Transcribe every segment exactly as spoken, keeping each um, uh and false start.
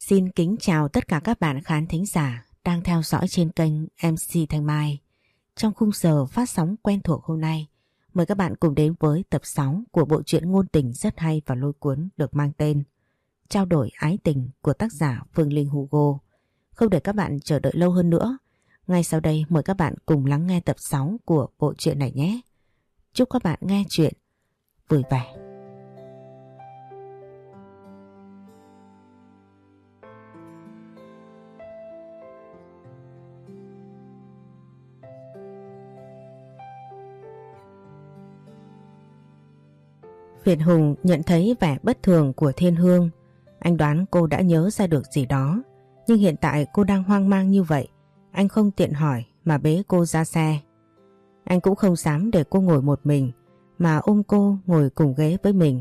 Xin kính chào tất cả các bạn khán thính giả đang theo dõi trên kênh em xê Thanh Mai. Trong khung giờ phát sóng quen thuộc hôm nay, mời các bạn cùng đến với tập sáu của bộ truyện ngôn tình rất hay và lôi cuốn được mang tên Trao đổi ái tình của tác giả Phương Linh Hugo. Không để các bạn chờ đợi lâu hơn nữa, ngay sau đây mời các bạn cùng lắng nghe tập sáu của bộ truyện này nhé. Chúc các bạn nghe chuyện vui vẻ. Việt Hùng nhận thấy vẻ bất thường của Thiên Hương. Anh đoán cô đã nhớ ra được gì đó. Nhưng hiện tại cô đang hoang mang như vậy. Anh không tiện hỏi mà bế cô ra xe. Anh cũng không dám để cô ngồi một mình mà ôm cô ngồi cùng ghế với mình.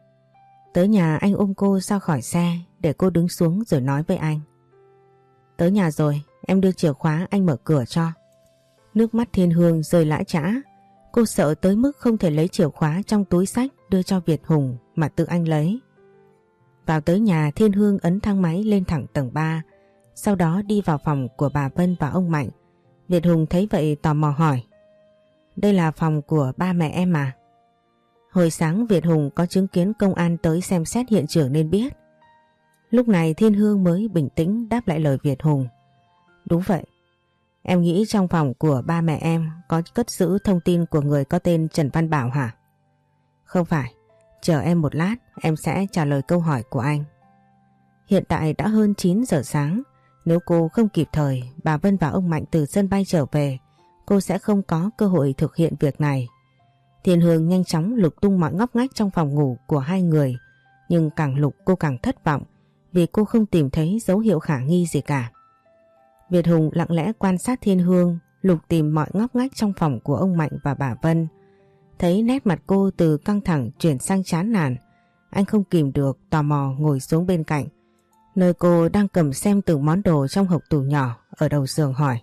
Tới nhà anh ôm cô ra khỏi xe để cô đứng xuống rồi nói với anh. Tới nhà rồi, em đưa chìa khóa anh mở cửa cho. Nước mắt Thiên Hương rơi lã chã. Cô sợ tới mức không thể lấy chìa khóa trong túi xách đưa cho Việt Hùng mà tự anh lấy. Vào tới nhà, Thiên Hương ấn thang máy lên thẳng tầng ba, sau đó đi vào phòng của bà Vân và ông Mạnh. Việt Hùng thấy vậy tò mò hỏi. Đây là phòng của ba mẹ em à? Hồi sáng Việt Hùng có chứng kiến công an tới xem xét hiện trường nên biết. Lúc này Thiên Hương mới bình tĩnh đáp lại lời Việt Hùng. Đúng vậy. Em nghĩ trong phòng của ba mẹ em có cất giữ thông tin của người có tên Trần Văn Bảo hả? Không phải, chờ em một lát em sẽ trả lời câu hỏi của anh. Hiện tại đã hơn chín giờ sáng, nếu cô không kịp thời, bà Vân và ông Mạnh từ sân bay trở về, cô sẽ không có cơ hội thực hiện việc này. Thiên Hương nhanh chóng lục tung mọi ngóc ngách trong phòng ngủ của hai người, nhưng càng lục cô càng thất vọng vì cô không tìm thấy dấu hiệu khả nghi gì cả. Việt Hùng lặng lẽ quan sát Thiên Hương, lục tìm mọi ngóc ngách trong phòng của ông Mạnh và bà Vân. Thấy nét mặt cô từ căng thẳng chuyển sang chán nản, anh không kìm được tò mò ngồi xuống bên cạnh, nơi cô đang cầm xem từng món đồ trong hộp tủ nhỏ ở đầu giường hỏi.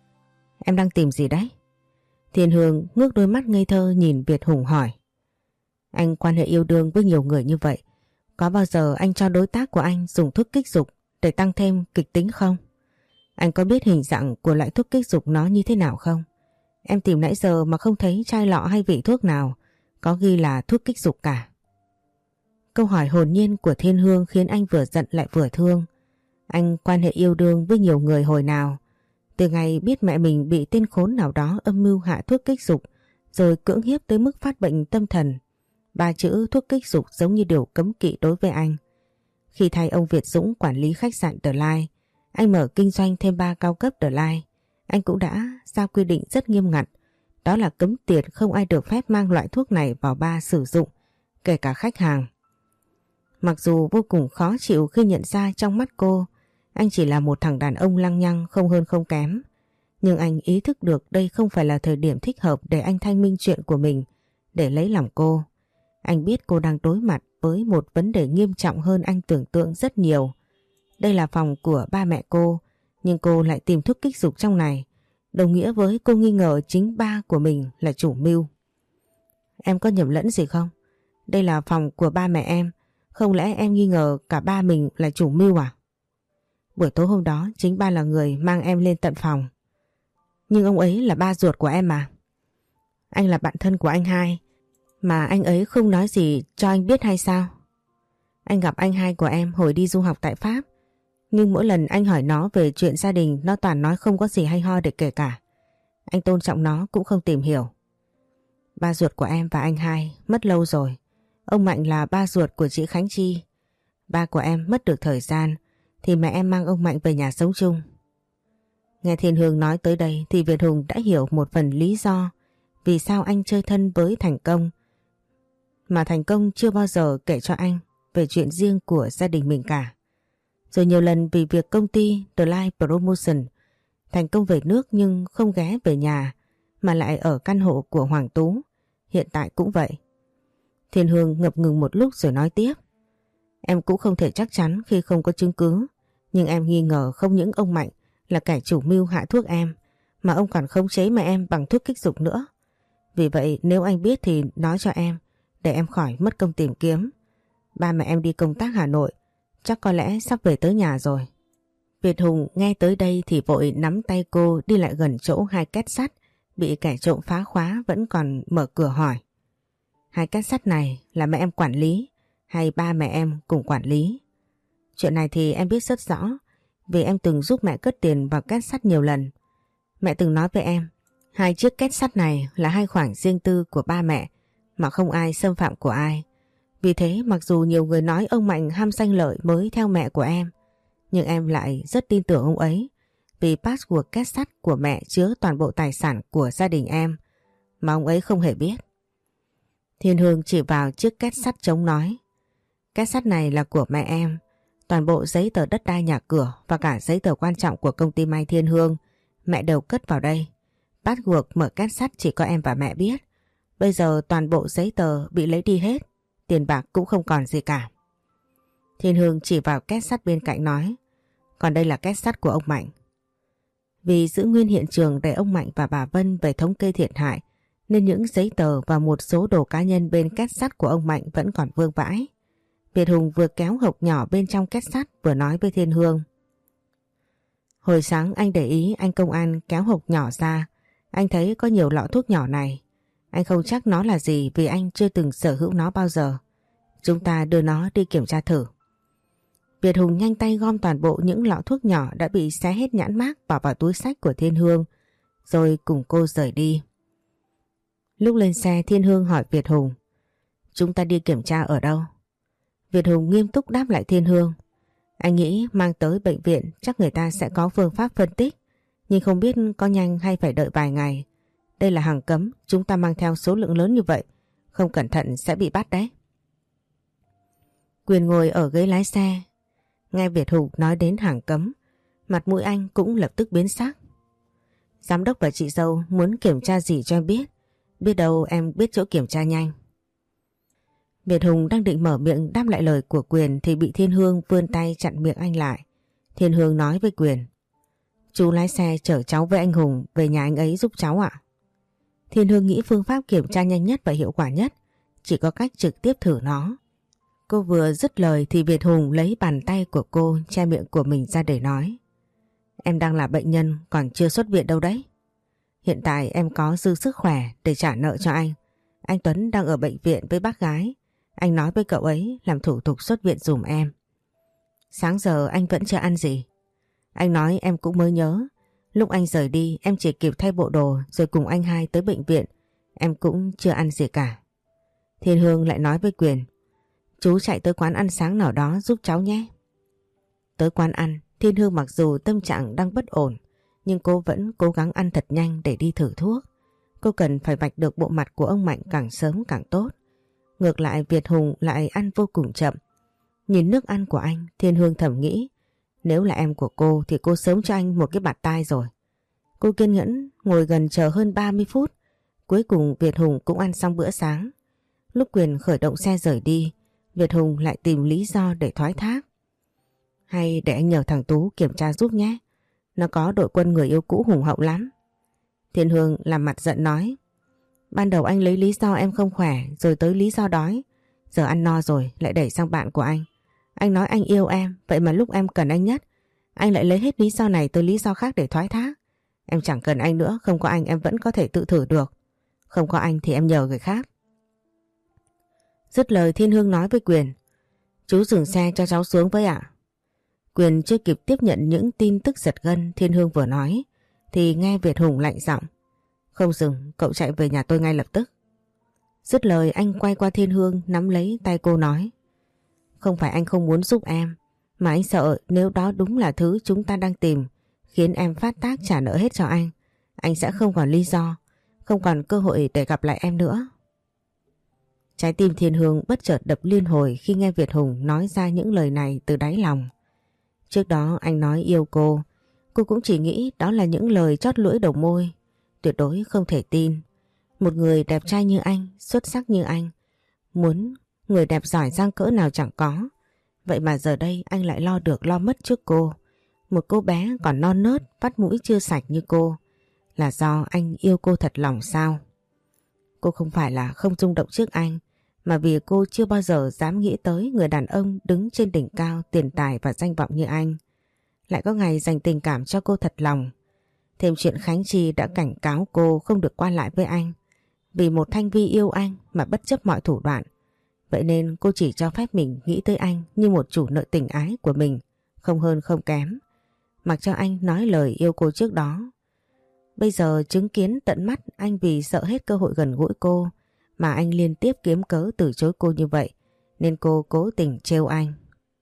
Em đang tìm gì đấy? Thiên Hương ngước đôi mắt ngây thơ nhìn Việt Hùng hỏi. Anh quan hệ yêu đương với nhiều người như vậy, có bao giờ anh cho đối tác của anh dùng thuốc kích dục để tăng thêm kịch tính không? Anh có biết hình dạng của loại thuốc kích dục nó như thế nào không? Em tìm nãy giờ mà không thấy chai lọ hay vị thuốc nào có ghi là thuốc kích dục cả. Câu hỏi hồn nhiên của Thiên Hương khiến anh vừa giận lại vừa thương. Anh quan hệ yêu đương với nhiều người hồi nào? Từ ngày biết mẹ mình bị tên khốn nào đó âm mưu hạ thuốc kích dục rồi cưỡng hiếp tới mức phát bệnh tâm thần. Ba chữ thuốc kích dục giống như điều cấm kỵ đối với anh. Khi thay ông Việt Dũng quản lý khách sạn The Line, anh mở kinh doanh thêm ba cao cấp The Line, anh cũng đã ra quy định rất nghiêm ngặt, đó là cấm tiệt không ai được phép mang loại thuốc này vào bar sử dụng, kể cả khách hàng. Mặc dù vô cùng khó chịu khi nhận ra trong mắt cô, anh chỉ là một thằng đàn ông lăng nhăng không hơn không kém, nhưng anh ý thức được đây không phải là thời điểm thích hợp để anh thanh minh chuyện của mình, để lấy lòng cô. Anh biết cô đang đối mặt với một vấn đề nghiêm trọng hơn anh tưởng tượng rất nhiều. Đây là phòng của ba mẹ cô, nhưng cô lại tìm thuốc kích dục trong này, đồng nghĩa với cô nghi ngờ chính ba của mình là chủ mưu. Em có nhầm lẫn gì không? Đây là phòng của ba mẹ em, không lẽ em nghi ngờ cả ba mình là chủ mưu à? Buổi tối hôm đó chính ba là người mang em lên tận phòng. Nhưng ông ấy là ba ruột của em mà. Anh là bạn thân của anh hai, mà anh ấy không nói gì cho anh biết hay sao? Anh gặp anh hai của em hồi đi du học tại Pháp, nhưng mỗi lần anh hỏi nó về chuyện gia đình, nó toàn nói không có gì hay ho để kể cả. Anh tôn trọng nó cũng không tìm hiểu. Ba ruột của em và anh hai mất lâu rồi. Ông Mạnh là ba ruột của chị Khánh Chi. Ba của em mất được thời gian thì mẹ em mang ông Mạnh về nhà sống chung. Nghe Thiên Hương nói tới đây thì Việt Hùng đã hiểu một phần lý do vì sao anh chơi thân với Thành Công, mà Thành Công chưa bao giờ kể cho anh về chuyện riêng của gia đình mình cả. Rồi nhiều lần vì việc công ty The Line Promotion, Thành Công về nước nhưng không ghé về nhà mà lại ở căn hộ của Hoàng Tú. Hiện tại cũng vậy. Thiên Hương ngập ngừng một lúc rồi nói tiếp. Em cũng không thể chắc chắn khi không có chứng cứ, nhưng em nghi ngờ không những ông Mạnh là kẻ chủ mưu hạ thuốc em, mà ông còn khống chế mẹ em bằng thuốc kích dục nữa. Vì vậy nếu anh biết thì nói cho em, để em khỏi mất công tìm kiếm. Ba mẹ em đi công tác Hà Nội, chắc có lẽ sắp về tới nhà rồi. Việt Hùng nghe tới đây thì vội nắm tay cô đi lại gần chỗ hai két sắt bị kẻ trộm phá khóa vẫn còn mở cửa hỏi. Hai két sắt này là mẹ em quản lý hay ba mẹ em cùng quản lý? Chuyện này thì em biết rất rõ vì em từng giúp mẹ cất tiền vào két sắt nhiều lần. Mẹ từng nói với em hai chiếc két sắt này là hai khoản riêng tư của ba mẹ mà không ai xâm phạm của ai. Vì thế mặc dù nhiều người nói ông Mạnh ham sanh lợi mới theo mẹ của em, nhưng em lại rất tin tưởng ông ấy vì password két sắt của mẹ chứa toàn bộ tài sản của gia đình em mà ông ấy không hề biết. Thiên Hương chỉ vào chiếc két sắt trống nói. Két sắt này là của mẹ em. Toàn bộ giấy tờ đất đai nhà cửa và cả giấy tờ quan trọng của công ty Mai Thiên Hương mẹ đều cất vào đây. Password mở két sắt chỉ có em và mẹ biết. Bây giờ toàn bộ giấy tờ bị lấy đi hết. Tiền bạc cũng không còn gì cả. Thiên Hương chỉ vào két sắt bên cạnh nói. Còn đây là két sắt của ông Mạnh. Vì giữ nguyên hiện trường để ông Mạnh và bà Vân về thống kê thiệt hại nên những giấy tờ và một số đồ cá nhân bên két sắt của ông Mạnh vẫn còn vương vãi. Việt Hùng vừa kéo hộp nhỏ bên trong két sắt vừa nói với Thiên Hương. Hồi sáng anh để ý anh công an kéo hộp nhỏ ra. Anh thấy có nhiều lọ thuốc nhỏ này. Anh không chắc nó là gì vì anh chưa từng sở hữu nó bao giờ. Chúng ta đưa nó đi kiểm tra thử. Việt Hùng nhanh tay gom toàn bộ những lọ thuốc nhỏ đã bị xé hết nhãn mác bỏ vào túi xách của Thiên Hương, rồi cùng cô rời đi. Lúc lên xe Thiên Hương hỏi Việt Hùng. Chúng ta đi kiểm tra ở đâu? Việt Hùng nghiêm túc đáp lại Thiên Hương. Anh nghĩ mang tới bệnh viện chắc người ta sẽ có phương pháp phân tích, nhưng không biết có nhanh hay phải đợi vài ngày. Đây là hàng cấm, chúng ta mang theo số lượng lớn như vậy, không cẩn thận sẽ bị bắt đấy. Quyền ngồi ở ghế lái xe, nghe Việt Hùng nói đến hàng cấm, mặt mũi anh cũng lập tức biến sắc. Giám đốc và chị dâu muốn kiểm tra gì cho em biết, biết đâu em biết chỗ kiểm tra nhanh. Việt Hùng đang định mở miệng đáp lại lời của Quyền thì bị Thiên Hương vươn tay chặn miệng anh lại. Thiên Hương nói với Quyền. Chú lái xe chở cháu với anh Hùng về nhà anh ấy giúp cháu ạ. Thiên Hương nghĩ phương pháp kiểm tra nhanh nhất và hiệu quả nhất chỉ có cách trực tiếp thử nó. Cô vừa dứt lời thì Việt Hùng lấy bàn tay của cô che miệng của mình ra để nói. Em đang là bệnh nhân còn chưa xuất viện đâu đấy. Hiện tại em có dư sức khỏe để trả nợ cho anh. Anh Tuấn đang ở bệnh viện với bác gái. Anh nói với cậu ấy làm thủ tục xuất viện dùm em. Sáng giờ anh vẫn chưa ăn gì. Anh nói em cũng mới nhớ. Lúc anh rời đi em chỉ kịp thay bộ đồ rồi cùng anh hai tới bệnh viện. Em cũng chưa ăn gì cả. Thiên Hương lại nói với Quyền. Chú chạy tới quán ăn sáng nào đó giúp cháu nhé. Tới quán ăn, Thiên Hương mặc dù tâm trạng đang bất ổn, nhưng cô vẫn cố gắng ăn thật nhanh để đi thử thuốc. Cô cần phải vạch được bộ mặt của ông Mạnh càng sớm càng tốt. Ngược lại Việt Hùng lại ăn vô cùng chậm. Nhìn nước ăn của anh, Thiên Hương thầm nghĩ, nếu là em của cô thì cô sớm cho anh một cái bạt tai rồi. Cô kiên nhẫn ngồi gần chờ hơn ba mươi phút. Cuối cùng Việt Hùng cũng ăn xong bữa sáng. Lúc Quyền khởi động xe rời đi, Việt Hùng lại tìm lý do để thoái thác. Hay để anh nhờ thằng Tú kiểm tra giúp nhé. Nó có đội quân người yêu cũ hùng hậu lắm. Thiên Hương làm mặt giận nói. Ban đầu anh lấy lý do em không khỏe rồi tới lý do đói. Giờ ăn no rồi lại đẩy sang bạn của anh. Anh nói anh yêu em, vậy mà lúc em cần anh nhất, anh lại lấy hết lý do này tới lý do khác để thoái thác. Em chẳng cần anh nữa, không có anh em vẫn có thể tự thử được. Không có anh thì em nhờ người khác. Dứt lời Thiên Hương nói với Quyền. Chú dừng xe cho cháu xuống với ạ. Quyền chưa kịp tiếp nhận những tin tức giật gân Thiên Hương vừa nói thì nghe Việt Hùng lạnh giọng. Không dừng, cậu chạy về nhà tôi ngay lập tức. Dứt lời anh quay qua Thiên Hương nắm lấy tay cô nói. Không phải anh không muốn giúp em, mà anh sợ nếu đó đúng là thứ chúng ta đang tìm, khiến em phát tác trả nợ hết cho anh, anh sẽ không còn lý do, không còn cơ hội để gặp lại em nữa. Trái tim Thiên Hương bất chợt đập liên hồi khi nghe Việt Hùng nói ra những lời này từ đáy lòng. Trước đó anh nói yêu cô, cô cũng chỉ nghĩ đó là những lời chót lưỡi đầu môi, tuyệt đối không thể tin. Một người đẹp trai như anh, xuất sắc như anh, muốn người đẹp giỏi giang cỡ nào chẳng có. Vậy mà giờ đây anh lại lo được lo mất trước cô. Một cô bé còn non nớt, vắt mũi chưa sạch như cô. Là do anh yêu cô thật lòng sao? Cô không phải là không rung động trước anh, mà vì cô chưa bao giờ dám nghĩ tới người đàn ông đứng trên đỉnh cao tiền tài và danh vọng như anh lại có ngày dành tình cảm cho cô thật lòng. Thêm chuyện Khánh Chi đã cảnh cáo cô không được qua lại với anh vì một Thanh Vi yêu anh mà bất chấp mọi thủ đoạn. Vậy nên cô chỉ cho phép mình nghĩ tới anh như một chủ nợ tình ái của mình, không hơn không kém, mặc cho anh nói lời yêu cô trước đó. Bây giờ chứng kiến tận mắt anh vì sợ hết cơ hội gần gũi cô mà anh liên tiếp kiếm cớ từ chối cô như vậy, nên cô cố tình trêu anh.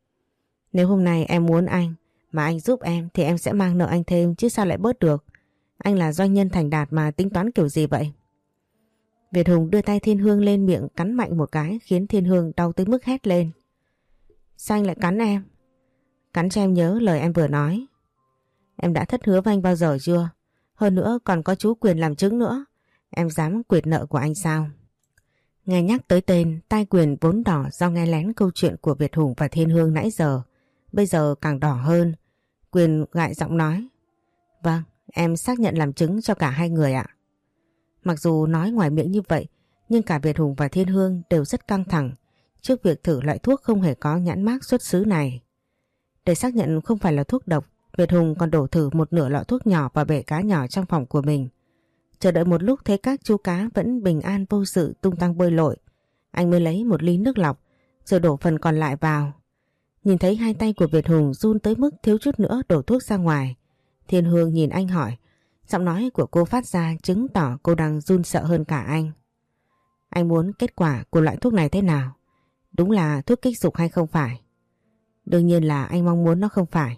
Nếu hôm nay em muốn anh mà anh giúp em thì em sẽ mang nợ anh thêm chứ sao lại bớt được. Anh là doanh nhân thành đạt mà tính toán kiểu gì vậy? Việt Hùng đưa tay Thiên Hương lên miệng cắn mạnh một cái khiến Thiên Hương đau tới mức hét lên. Sao anh lại cắn em? Cắn cho em nhớ lời em vừa nói. Em đã thất hứa với anh bao giờ chưa? Hơn nữa còn có chú Quyền làm chứng nữa. Em dám quyệt nợ của anh sao? Nghe nhắc tới tên, tai Quyền vốn đỏ do nghe lén câu chuyện của Việt Hùng và Thiên Hương nãy giờ, bây giờ càng đỏ hơn. Quyền gại giọng nói. Vâng, em xác nhận làm chứng cho cả hai người ạ. Mặc dù nói ngoài miệng như vậy, nhưng cả Việt Hùng và Thiên Hương đều rất căng thẳng trước việc thử loại thuốc không hề có nhãn mác xuất xứ này. Để xác nhận không phải là thuốc độc, Việt Hùng còn đổ thử một nửa lọ thuốc nhỏ vào bể cá nhỏ trong phòng của mình. Chờ đợi một lúc thấy các chú cá vẫn bình an vô sự tung tăng bơi lội, anh mới lấy một ly nước lọc rồi đổ phần còn lại vào. Nhìn thấy hai tay của Việt Hùng run tới mức thiếu chút nữa đổ thuốc ra ngoài, Thiên Hương nhìn anh hỏi. Giọng nói của cô phát ra chứng tỏ cô đang run sợ hơn cả anh. Anh muốn kết quả của loại thuốc này thế nào? Đúng là thuốc kích dục hay không phải? Đương nhiên là anh mong muốn nó không phải.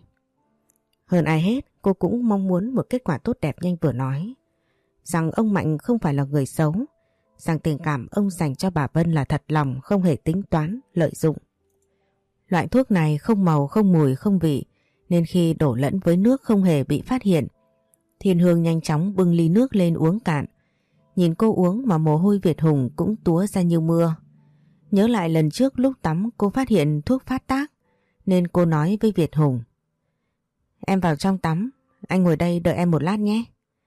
Hơn ai hết, cô cũng mong muốn một kết quả tốt đẹp như anh vừa nói. Rằng ông Mạnh không phải là người xấu. Rằng tình cảm ông dành cho bà Vân là thật lòng, không hề tính toán, lợi dụng. Loại thuốc này không màu, không mùi, không vị, nên khi đổ lẫn với nước không hề bị phát hiện. Thiên Hương nhanh chóng bưng ly nước lên uống cạn. Nhìn cô uống mà mồ hôi Việt Hùng cũng túa ra như mưa. Nhớ lại lần trước lúc tắm cô phát hiện thuốc phát tác, nên cô nói với Việt Hùng. Em vào trong tắm, anh ngồi đây đợi em một lát nhé.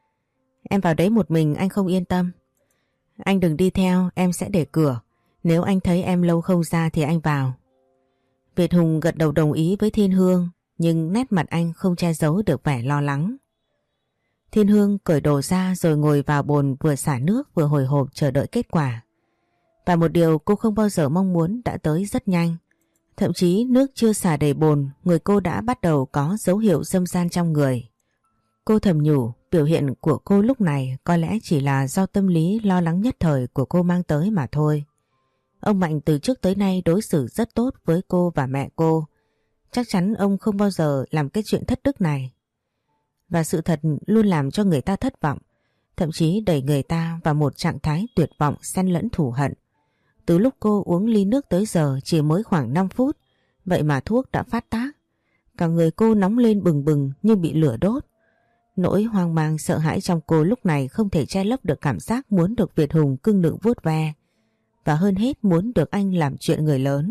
Em vào đấy một mình anh không yên tâm. Anh đừng đi theo, em sẽ để cửa. Nếu anh thấy em lâu không ra thì anh vào. Việt Hùng gật đầu đồng ý với Thiên Hương, nhưng nét mặt anh không che giấu được vẻ lo lắng. Thiên Hương cởi đồ ra rồi ngồi vào bồn vừa xả nước vừa hồi hộp chờ đợi kết quả. Và một điều cô không bao giờ mong muốn đã tới rất nhanh. Thậm chí nước chưa xả đầy bồn, người cô đã bắt đầu có dấu hiệu dâm gian trong người. Cô thầm nhủ, biểu hiện của cô lúc này có lẽ chỉ là do tâm lý lo lắng nhất thời của cô mang tới mà thôi. Ông Mạnh từ trước tới nay đối xử rất tốt với cô và mẹ cô. Chắc chắn ông không bao giờ làm cái chuyện thất đức này. Và sự thật luôn làm cho người ta thất vọng, thậm chí đẩy người ta vào một trạng thái tuyệt vọng xen lẫn thù hận. Từ lúc cô uống ly nước tới giờ chỉ mới khoảng năm phút, vậy mà thuốc đã phát tác. Cả người cô nóng lên bừng bừng như bị lửa đốt. Nỗi hoang mang sợ hãi trong cô lúc này không thể che lấp được cảm giác muốn được Việt Hùng cưng nựng vuốt ve, và hơn hết muốn được anh làm chuyện người lớn.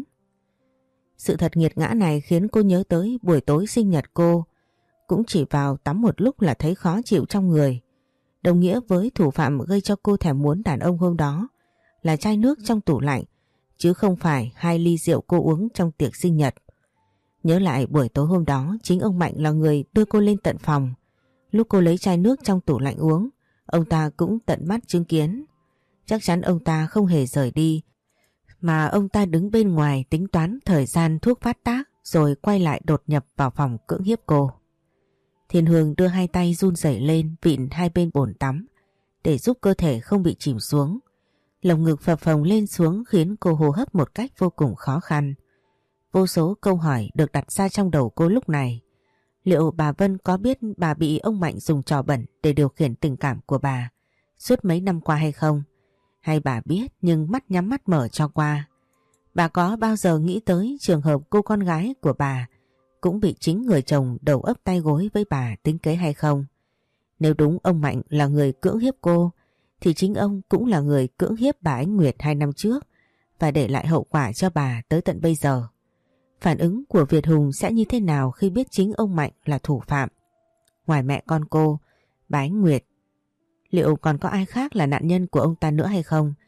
Sự thật nghiệt ngã này khiến cô nhớ tới buổi tối sinh nhật cô. Cũng chỉ vào tắm một lúc là thấy khó chịu trong người. Đồng nghĩa với thủ phạm gây cho cô thèm muốn đàn ông hôm đó là chai nước trong tủ lạnh, chứ không phải hai ly rượu cô uống trong tiệc sinh nhật. Nhớ lại buổi tối hôm đó, chính ông Mạnh là người đưa cô lên tận phòng. Lúc cô lấy chai nước trong tủ lạnh uống, ông ta cũng tận mắt chứng kiến. Chắc chắn ông ta không hề rời đi, mà ông ta đứng bên ngoài tính toán thời gian thuốc phát tác rồi quay lại đột nhập vào phòng cưỡng hiếp cô. Thiên Hương đưa hai tay run rẩy lên vịn hai bên bồn tắm để giúp cơ thể không bị chìm xuống. Lồng ngực phập phồng lên xuống khiến cô hô hấp một cách vô cùng khó khăn. Vô số câu hỏi được đặt ra trong đầu cô lúc này. Liệu bà Vân có biết bà bị ông Mạnh dùng trò bẩn để điều khiển tình cảm của bà suốt mấy năm qua hay không? Hay bà biết nhưng mắt nhắm mắt mở cho qua? Bà có bao giờ nghĩ tới trường hợp cô con gái của bà cũng bị chính người chồng đầu ấp tay gối với bà tính kế hay không? Nếu đúng ông Mạnh là người cưỡng hiếp cô, thì chính ông cũng là người cưỡng hiếp bà Ánh Nguyệt hai năm trước và để lại hậu quả cho bà tới tận bây giờ. Phản ứng của Việt Hùng sẽ như thế nào khi biết chính ông Mạnh là thủ phạm? Ngoài mẹ con cô, bà Ánh Nguyệt, liệu còn có ai khác là nạn nhân của ông ta nữa hay không?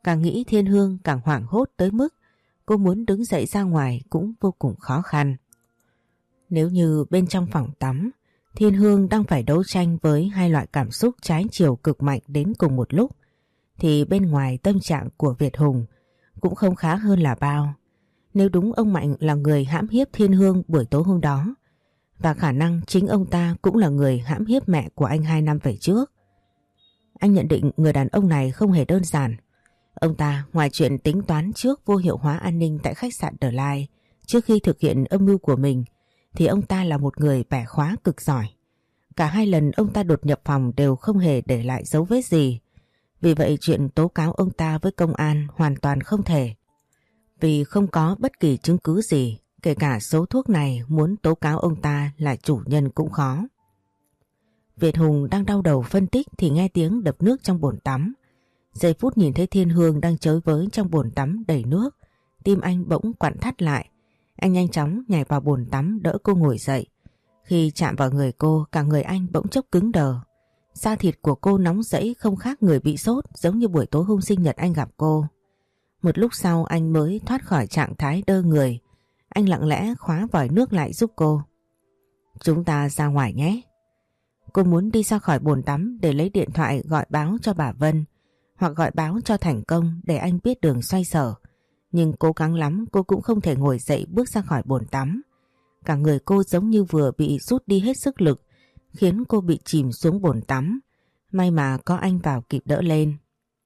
Càng nghĩ Thiên Hương càng hoảng hốt tới mức cô muốn đứng dậy ra ngoài cũng vô cùng khó khăn. Nếu như bên trong phòng tắm, Thiên Hương đang phải đấu tranh với hai loại cảm xúc trái chiều cực mạnh đến cùng một lúc, thì bên ngoài tâm trạng của Việt Hùng cũng không khá hơn là bao. Nếu đúng ông Mạnh là người hãm hiếp Thiên Hương buổi tối hôm đó, và khả năng chính ông ta cũng là người hãm hiếp mẹ của anh hai năm về trước. Anh nhận định người đàn ông này không hề đơn giản. Ông ta ngoài chuyện tính toán trước vô hiệu hóa an ninh tại khách sạn The Line trước khi thực hiện âm mưu của mình, thì ông ta là một người bẻ khóa cực giỏi. Cả hai lần ông ta đột nhập phòng đều không hề để lại dấu vết gì. Vì vậy chuyện tố cáo ông ta với công an hoàn toàn không thể. Vì không có bất kỳ chứng cứ gì, kể cả số thuốc này muốn tố cáo ông ta là chủ nhân cũng khó. Việt Hùng đang đau đầu phân tích thì nghe tiếng đập nước trong bồn tắm. Giây phút nhìn thấy Thiên Hương đang chới với trong bồn tắm đầy nước, tim anh bỗng quặn thắt lại. Anh nhanh chóng nhảy vào bồn tắm đỡ cô ngồi dậy. Khi chạm vào người cô, cả người anh bỗng chốc cứng đờ. Da thịt của cô nóng rẫy không khác người bị sốt, giống như buổi tối hôm sinh nhật anh gặp cô. Một lúc sau anh mới thoát khỏi trạng thái đơ người. Anh lặng lẽ khóa vòi nước lại giúp cô. Chúng ta ra ngoài nhé. Cô muốn đi ra khỏi bồn tắm để lấy điện thoại gọi báo cho bà Vân, hoặc gọi báo cho Thành Công để anh biết đường xoay sở. Nhưng cố gắng lắm cô cũng không thể ngồi dậy bước ra khỏi bồn tắm. Cả người cô giống như vừa bị rút đi hết sức lực, khiến cô bị chìm xuống bồn tắm. May mà có anh vào kịp đỡ lên.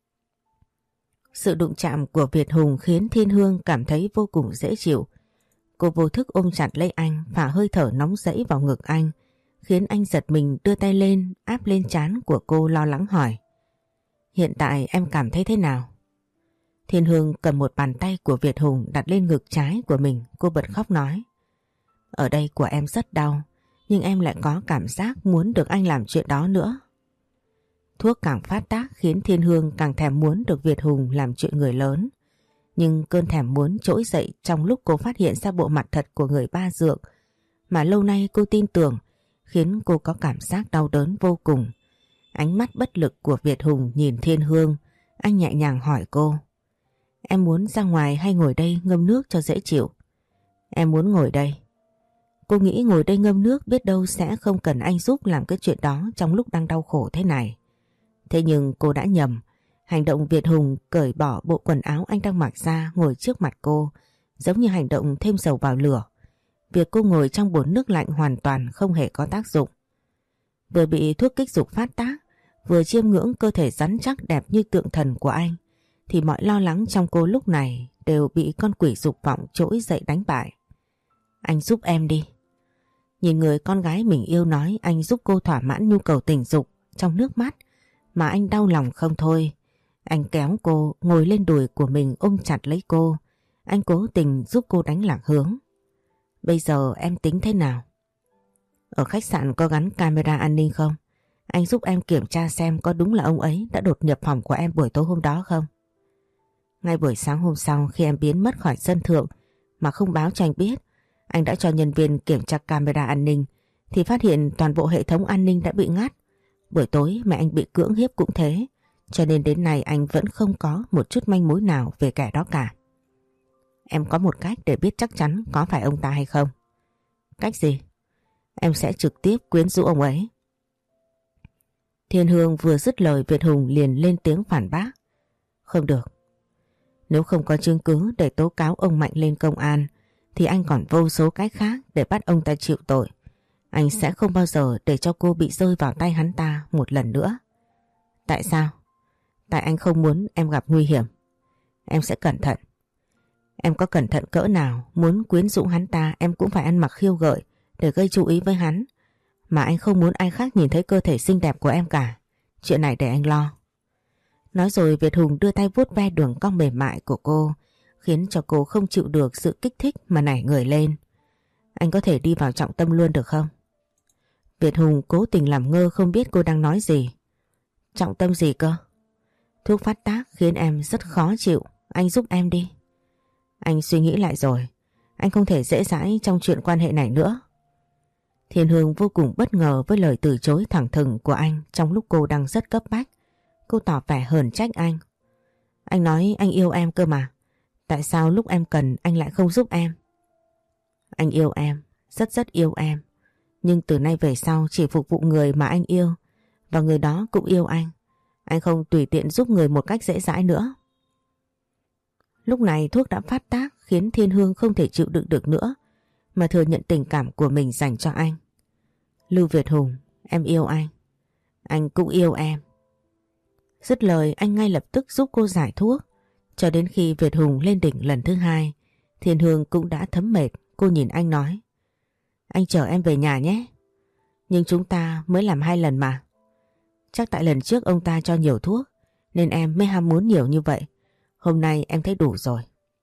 Sự đụng chạm của Việt Hùng khiến Thiên Hương cảm thấy vô cùng dễ chịu. Cô vô thức ôm chặt lấy anh, phả hơi thở nóng rẫy vào ngực anh, khiến anh giật mình đưa tay lên áp lên trán của cô, lo lắng hỏi. Hiện tại em cảm thấy thế nào? Thiên Hương cầm một bàn tay của Việt Hùng đặt lên ngực trái của mình, cô bật khóc nói. Ở đây của em rất đau, nhưng em lại có cảm giác muốn được anh làm chuyện đó nữa. Thuốc càng phát tác khiến Thiên Hương càng thèm muốn được Việt Hùng làm chuyện người lớn. Nhưng cơn thèm muốn trỗi dậy trong lúc cô phát hiện ra bộ mặt thật của người ba dượng mà lâu nay cô tin tưởng, khiến cô có cảm giác đau đớn vô cùng. Ánh mắt bất lực của Việt Hùng nhìn Thiên Hương, anh nhẹ nhàng hỏi cô. Em muốn ra ngoài hay ngồi đây ngâm nước cho dễ chịu? Em muốn ngồi đây. Cô nghĩ ngồi đây ngâm nước biết đâu sẽ không cần anh giúp làm cái chuyện đó trong lúc đang đau khổ thế này. Thế nhưng cô đã nhầm. Hành động Việt Hùng cởi bỏ bộ quần áo anh đang mặc ra ngồi trước mặt cô giống như hành động thêm dầu vào lửa. Việc cô ngồi trong bồn nước lạnh hoàn toàn không hề có tác dụng. Vừa bị thuốc kích dục phát tác, vừa chiêm ngưỡng cơ thể rắn chắc đẹp như tượng thần của anh, thì mọi lo lắng trong cô lúc này đều bị con quỷ dục vọng trỗi dậy đánh bại. Anh giúp em đi. Nhìn người con gái mình yêu nói anh giúp cô thỏa mãn nhu cầu tình dục trong nước mắt mà anh đau lòng không thôi. Anh kéo cô ngồi lên đùi của mình ôm chặt lấy cô. Anh cố tình giúp cô đánh lạc hướng. Bây giờ em tính thế nào? Ở khách sạn có gắn camera an ninh không? Anh giúp em kiểm tra xem có đúng là ông ấy đã đột nhập phòng của em buổi tối hôm đó không? Ngay buổi sáng hôm sau khi em biến mất khỏi sân thượng mà không báo cho anh biết, anh đã cho nhân viên kiểm tra camera an ninh thì phát hiện toàn bộ hệ thống an ninh đã bị ngắt. Buổi tối mẹ anh bị cưỡng hiếp cũng thế, cho nên đến nay anh vẫn không có một chút manh mối nào về kẻ đó cả. Em có một cách để biết chắc chắn có phải ông ta hay không. Cách gì? Em sẽ trực tiếp quyến rũ ông ấy. Thiên Hương vừa dứt lời Việt Hùng liền lên tiếng phản bác. Không được. Nếu không có chứng cứ để tố cáo ông Mạnh lên công an thì anh còn vô số cách khác để bắt ông ta chịu tội. Anh sẽ không bao giờ để cho cô bị rơi vào tay hắn ta một lần nữa. Tại sao? Tại anh không muốn em gặp nguy hiểm. Em sẽ cẩn thận. Em có cẩn thận cỡ nào, muốn quyến rũ hắn ta em cũng phải ăn mặc khiêu gợi để gây chú ý với hắn. Mà anh không muốn ai khác nhìn thấy cơ thể xinh đẹp của em cả. Chuyện này để anh lo. Nói rồi Việt Hùng đưa tay vuốt ve đường cong mềm mại của cô, khiến cho cô không chịu được sự kích thích mà nảy người lên. Anh có thể đi vào trọng tâm luôn được không? Việt Hùng cố tình làm ngơ không biết cô đang nói gì. Trọng tâm gì cơ? Thuốc phát tác khiến em rất khó chịu. Anh giúp em đi. Anh suy nghĩ lại rồi. Anh không thể dễ dãi trong chuyện quan hệ này nữa. Thiên Hương vô cùng bất ngờ với lời từ chối thẳng thừng của anh trong lúc cô đang rất cấp bách. Cô tỏ vẻ hờn trách anh. Anh nói anh yêu em cơ mà. Tại sao lúc em cần anh lại không giúp em? Anh yêu em, rất rất yêu em. Nhưng từ nay về sau chỉ phục vụ người mà anh yêu. Và người đó cũng yêu anh. Anh không tùy tiện giúp người một cách dễ dãi nữa. Lúc này thuốc đã phát tác khiến Thiên Hương không thể chịu đựng được nữa mà thừa nhận tình cảm của mình dành cho anh. Lưu Việt Hùng, em yêu anh. Anh cũng yêu em. Dứt lời anh ngay lập tức giúp cô giải thuốc. Cho đến khi Việt Hùng lên đỉnh lần thứ hai, Thiên Hương cũng đã thấm mệt. Cô nhìn anh nói: Anh chở em về nhà nhé. Nhưng chúng ta mới làm hai lần mà. Chắc tại lần trước ông ta cho nhiều thuốc nên em mới ham muốn nhiều như vậy. Hôm nay em thấy đủ rồi.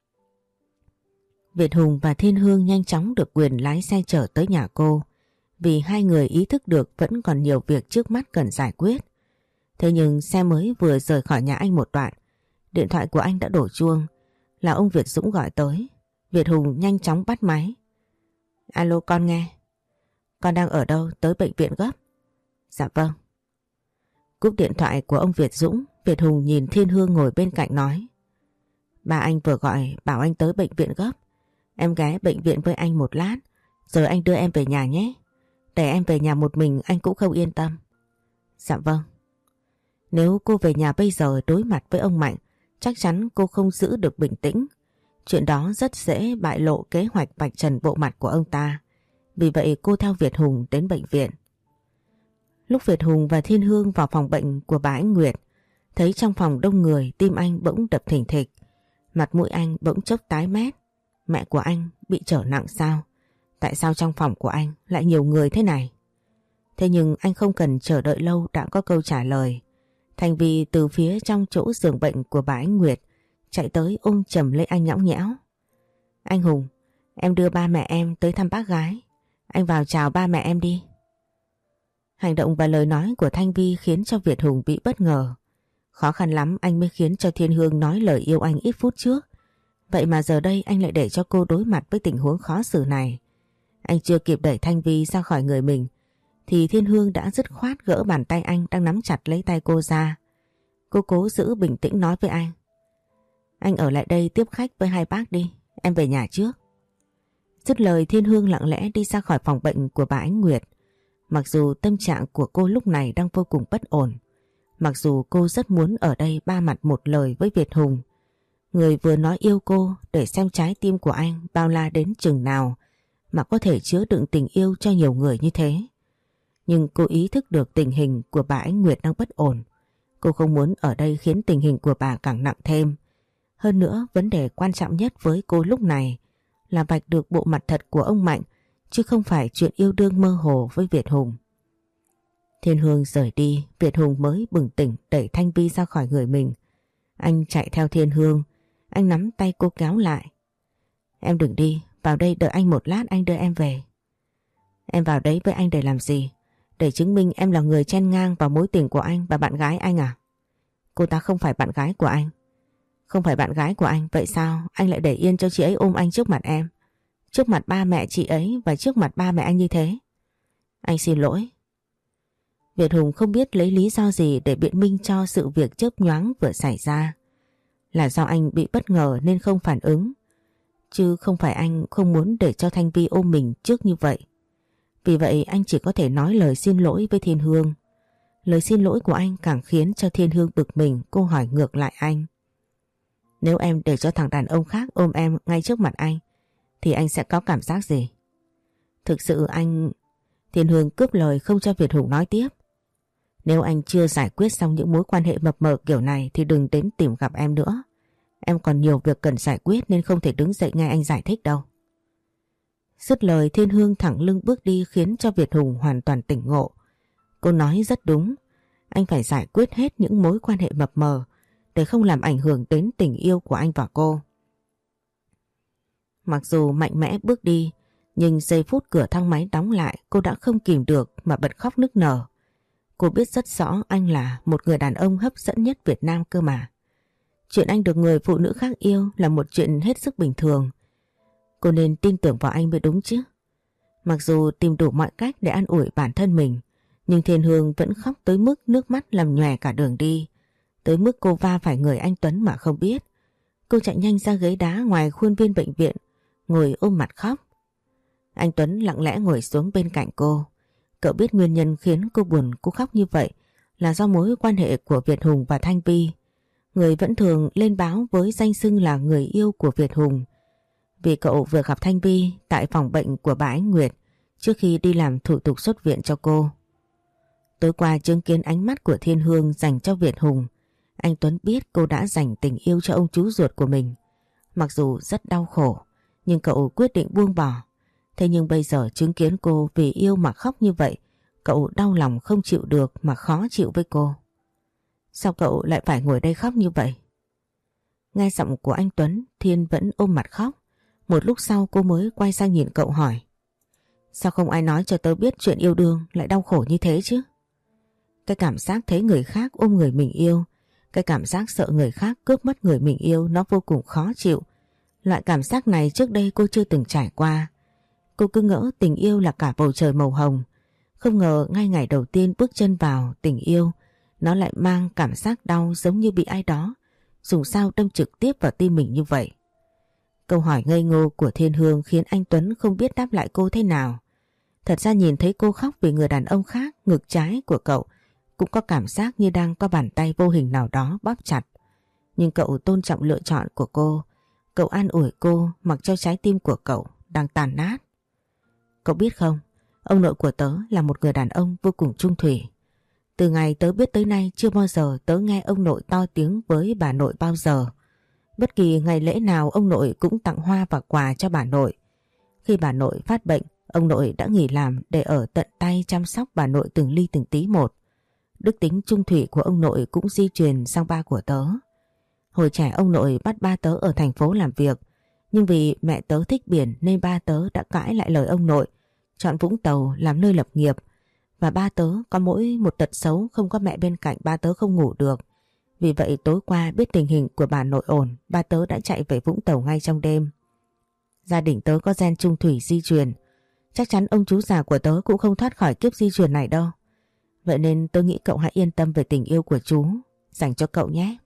Việt Hùng và Thiên Hương nhanh chóng được quyền lái xe chở tới nhà cô, vì hai người ý thức được vẫn còn nhiều việc trước mắt cần giải quyết. Thế nhưng xe mới vừa rời khỏi nhà anh một đoạn, điện thoại của anh đã đổ chuông. Là ông Việt Dũng gọi tới. Việt Hùng nhanh chóng bắt máy. Alo, con nghe. Con đang ở đâu? Tới bệnh viện gấp. Dạ vâng. Cúp điện thoại của ông Việt Dũng, Việt Hùng nhìn Thiên Hương ngồi bên cạnh nói: Ba anh vừa gọi bảo anh tới bệnh viện gấp. Em ghé bệnh viện với anh một lát, rồi anh đưa em về nhà nhé. Để em về nhà một mình anh cũng không yên tâm. Dạ vâng. Nếu cô về nhà bây giờ đối mặt với ông Mạnh, chắc chắn cô không giữ được bình tĩnh. Chuyện đó rất dễ bại lộ kế hoạch vạch trần bộ mặt của ông ta. Vì vậy cô theo Việt Hùng đến bệnh viện. Lúc Việt Hùng và Thiên Hương vào phòng bệnh của bà Ánh Nguyệt, thấy trong phòng đông người, tim anh bỗng đập thình thịch. Mặt mũi anh bỗng chốc tái mét. Mẹ của anh bị trở nặng sao? Tại sao trong phòng của anh lại nhiều người thế này? Thế nhưng anh không cần chờ đợi lâu đã có câu trả lời. Thành vì từ phía trong chỗ giường bệnh của bà Ánh Nguyệt chạy tới ôm chầm lấy anh nhõng nhẽo. Anh Hùng, em đưa ba mẹ em tới thăm bác gái. Anh vào chào ba mẹ em đi. Hành động và lời nói của Thanh Vi khiến cho Việt Hùng bị bất ngờ. Khó khăn lắm anh mới khiến cho Thiên Hương nói lời yêu anh ít phút trước. Vậy mà giờ đây anh lại để cho cô đối mặt với tình huống khó xử này. Anh chưa kịp đẩy Thanh Vi ra khỏi người mình thì Thiên Hương đã dứt khoát gỡ bàn tay anh đang nắm chặt lấy tay cô ra. Cô cố giữ bình tĩnh nói với anh: Anh ở lại đây tiếp khách với hai bác đi, em về nhà trước. Dứt lời Thiên Hương lặng lẽ đi ra khỏi phòng bệnh của bà Ánh Nguyệt. Mặc dù tâm trạng của cô lúc này đang vô cùng bất ổn, mặc dù cô rất muốn ở đây ba mặt một lời với Việt Hùng, người vừa nói yêu cô, để xem trái tim của anh bao la đến chừng nào mà có thể chứa đựng tình yêu cho nhiều người như thế. Nhưng cô ý thức được tình hình của bà Ánh Nguyệt đang bất ổn. Cô không muốn ở đây khiến tình hình của bà càng nặng thêm. Hơn nữa, vấn đề quan trọng nhất với cô lúc này là vạch được bộ mặt thật của ông Mạnh, chứ không phải chuyện yêu đương mơ hồ với Việt Hùng. Thiên Hương rời đi, Việt Hùng mới bừng tỉnh đẩy Thanh Vi ra khỏi người mình. Anh chạy theo Thiên Hương, anh nắm tay cô kéo lại. Em đừng đi, vào đây đợi anh một lát anh đưa em về. Em vào đấy với anh để làm gì? Để chứng minh em là người chen ngang vào mối tình của anh và bạn gái anh à? Cô ta không phải bạn gái của anh. Không phải bạn gái của anh, vậy sao anh lại để yên cho chị ấy ôm anh trước mặt em? Trước mặt ba mẹ chị ấy và trước mặt ba mẹ anh như thế? Anh xin lỗi. Việt Hùng không biết lấy lý do gì để biện minh cho sự việc chớp nhoáng vừa xảy ra. Là do anh bị bất ngờ nên không phản ứng, chứ không phải anh không muốn để cho Thanh Vi ôm mình trước như vậy. Vì vậy anh chỉ có thể nói lời xin lỗi với Thiên Hương. Lời xin lỗi của anh càng khiến cho Thiên Hương bực mình. Cô hỏi ngược lại anh: Nếu em để cho thằng đàn ông khác ôm em ngay trước mặt anh thì anh sẽ có cảm giác gì? Thực sự anh... Thiên Hương cướp lời không cho Việt Hùng nói tiếp. Nếu anh chưa giải quyết xong những mối quan hệ mập mờ kiểu này thì đừng đến tìm gặp em nữa. Em còn nhiều việc cần giải quyết nên không thể đứng dậy nghe anh giải thích đâu. Dứt lời Thiên Hương thẳng lưng bước đi khiến cho Việt Hùng hoàn toàn tỉnh ngộ. Cô nói rất đúng. Anh phải giải quyết hết những mối quan hệ mập mờ để không làm ảnh hưởng đến tình yêu của anh và cô. Mặc dù mạnh mẽ bước đi, nhưng giây phút cửa thang máy đóng lại cô đã không kìm được mà bật khóc nức nở. Cô biết rất rõ anh là một người đàn ông hấp dẫn nhất Việt Nam cơ mà. Chuyện anh được người phụ nữ khác yêu là một chuyện hết sức bình thường. Cô nên tin tưởng vào anh mới đúng chứ. Mặc dù tìm đủ mọi cách để an ủi bản thân mình, nhưng Thiên Hương vẫn khóc tới mức nước mắt làm nhòe cả đường đi. tới mức cô va phải người anh Tuấn mà không biết. Cô chạy nhanh ra ghế đá ngoài khuôn viên bệnh viện, ngồi ôm mặt khóc. Anh Tuấn lặng lẽ ngồi xuống bên cạnh cô. Cậu biết nguyên nhân khiến cô buồn cô khóc như vậy là do mối quan hệ của Việt Hùng và Thanh Vi. Người vẫn thường lên báo với danh xưng là người yêu của Việt Hùng. Vì cậu vừa gặp Thanh Vi tại phòng bệnh của bà Ánh Nguyệt trước khi đi làm thủ tục xuất viện cho cô. Tối qua chứng kiến ánh mắt của Thiên Hương dành cho Việt Hùng, anh Tuấn biết cô đã dành tình yêu cho ông chú ruột của mình. Mặc dù rất đau khổ, nhưng cậu quyết định buông bỏ. Thế nhưng bây giờ chứng kiến cô vì yêu mà khóc như vậy, cậu đau lòng không chịu được mà khó chịu với cô. Sao cậu lại phải ngồi đây khóc như vậy? Nghe giọng của anh Tuấn, Thiên vẫn ôm mặt khóc. Một lúc sau cô mới quay sang nhìn cậu hỏi: sao không ai nói cho tớ biết chuyện yêu đương lại đau khổ như thế chứ? Cái cảm giác thấy người khác ôm người mình yêu, cái cảm giác sợ người khác cướp mất người mình yêu, nó vô cùng khó chịu. Loại cảm giác này trước đây cô chưa từng trải qua. Cô cứ ngỡ tình yêu là cả bầu trời màu hồng. Không ngờ ngay ngày đầu tiên bước chân vào tình yêu, nó lại mang cảm giác đau giống như bị ai đó dùng dao đâm trực tiếp vào tim mình như vậy. Câu hỏi ngây ngô của Thiên Hương khiến anh Tuấn không biết đáp lại cô thế nào. Thật ra nhìn thấy cô khóc vì người đàn ông khác, ngực trái của cậu cũng có cảm giác như đang có bàn tay vô hình nào đó bóp chặt. Nhưng cậu tôn trọng lựa chọn của cô. Cậu an ủi cô mặc cho trái tim của cậu đang tàn nát. Cậu biết không, ông nội của tớ là một người đàn ông vô cùng trung thủy. Từ ngày tớ biết tới nay chưa bao giờ tớ nghe ông nội to tiếng với bà nội bao giờ. Bất kỳ ngày lễ nào ông nội cũng tặng hoa và quà cho bà nội. Khi bà nội phát bệnh, ông nội đã nghỉ làm để ở tận tay chăm sóc bà nội từng ly từng tí một. Đức tính trung thủy của ông nội cũng di truyền sang ba của tớ. Hồi trẻ ông nội bắt ba tớ ở thành phố làm việc, nhưng vì mẹ tớ thích biển nên ba tớ đã cãi lại lời ông nội, chọn Vũng Tàu làm nơi lập nghiệp. Và ba tớ có mỗi một tật xấu, không có mẹ bên cạnh ba tớ không ngủ được. Vì vậy tối qua biết tình hình của bà nội ổn, ba tớ đã chạy về Vũng Tàu ngay trong đêm. Gia đình tớ có gen trung thủy di truyền, chắc chắn ông chú già của tớ cũng không thoát khỏi kiếp di truyền này đâu. Vậy nên tôi nghĩ cậu hãy yên tâm về tình yêu của chú dành cho cậu nhé.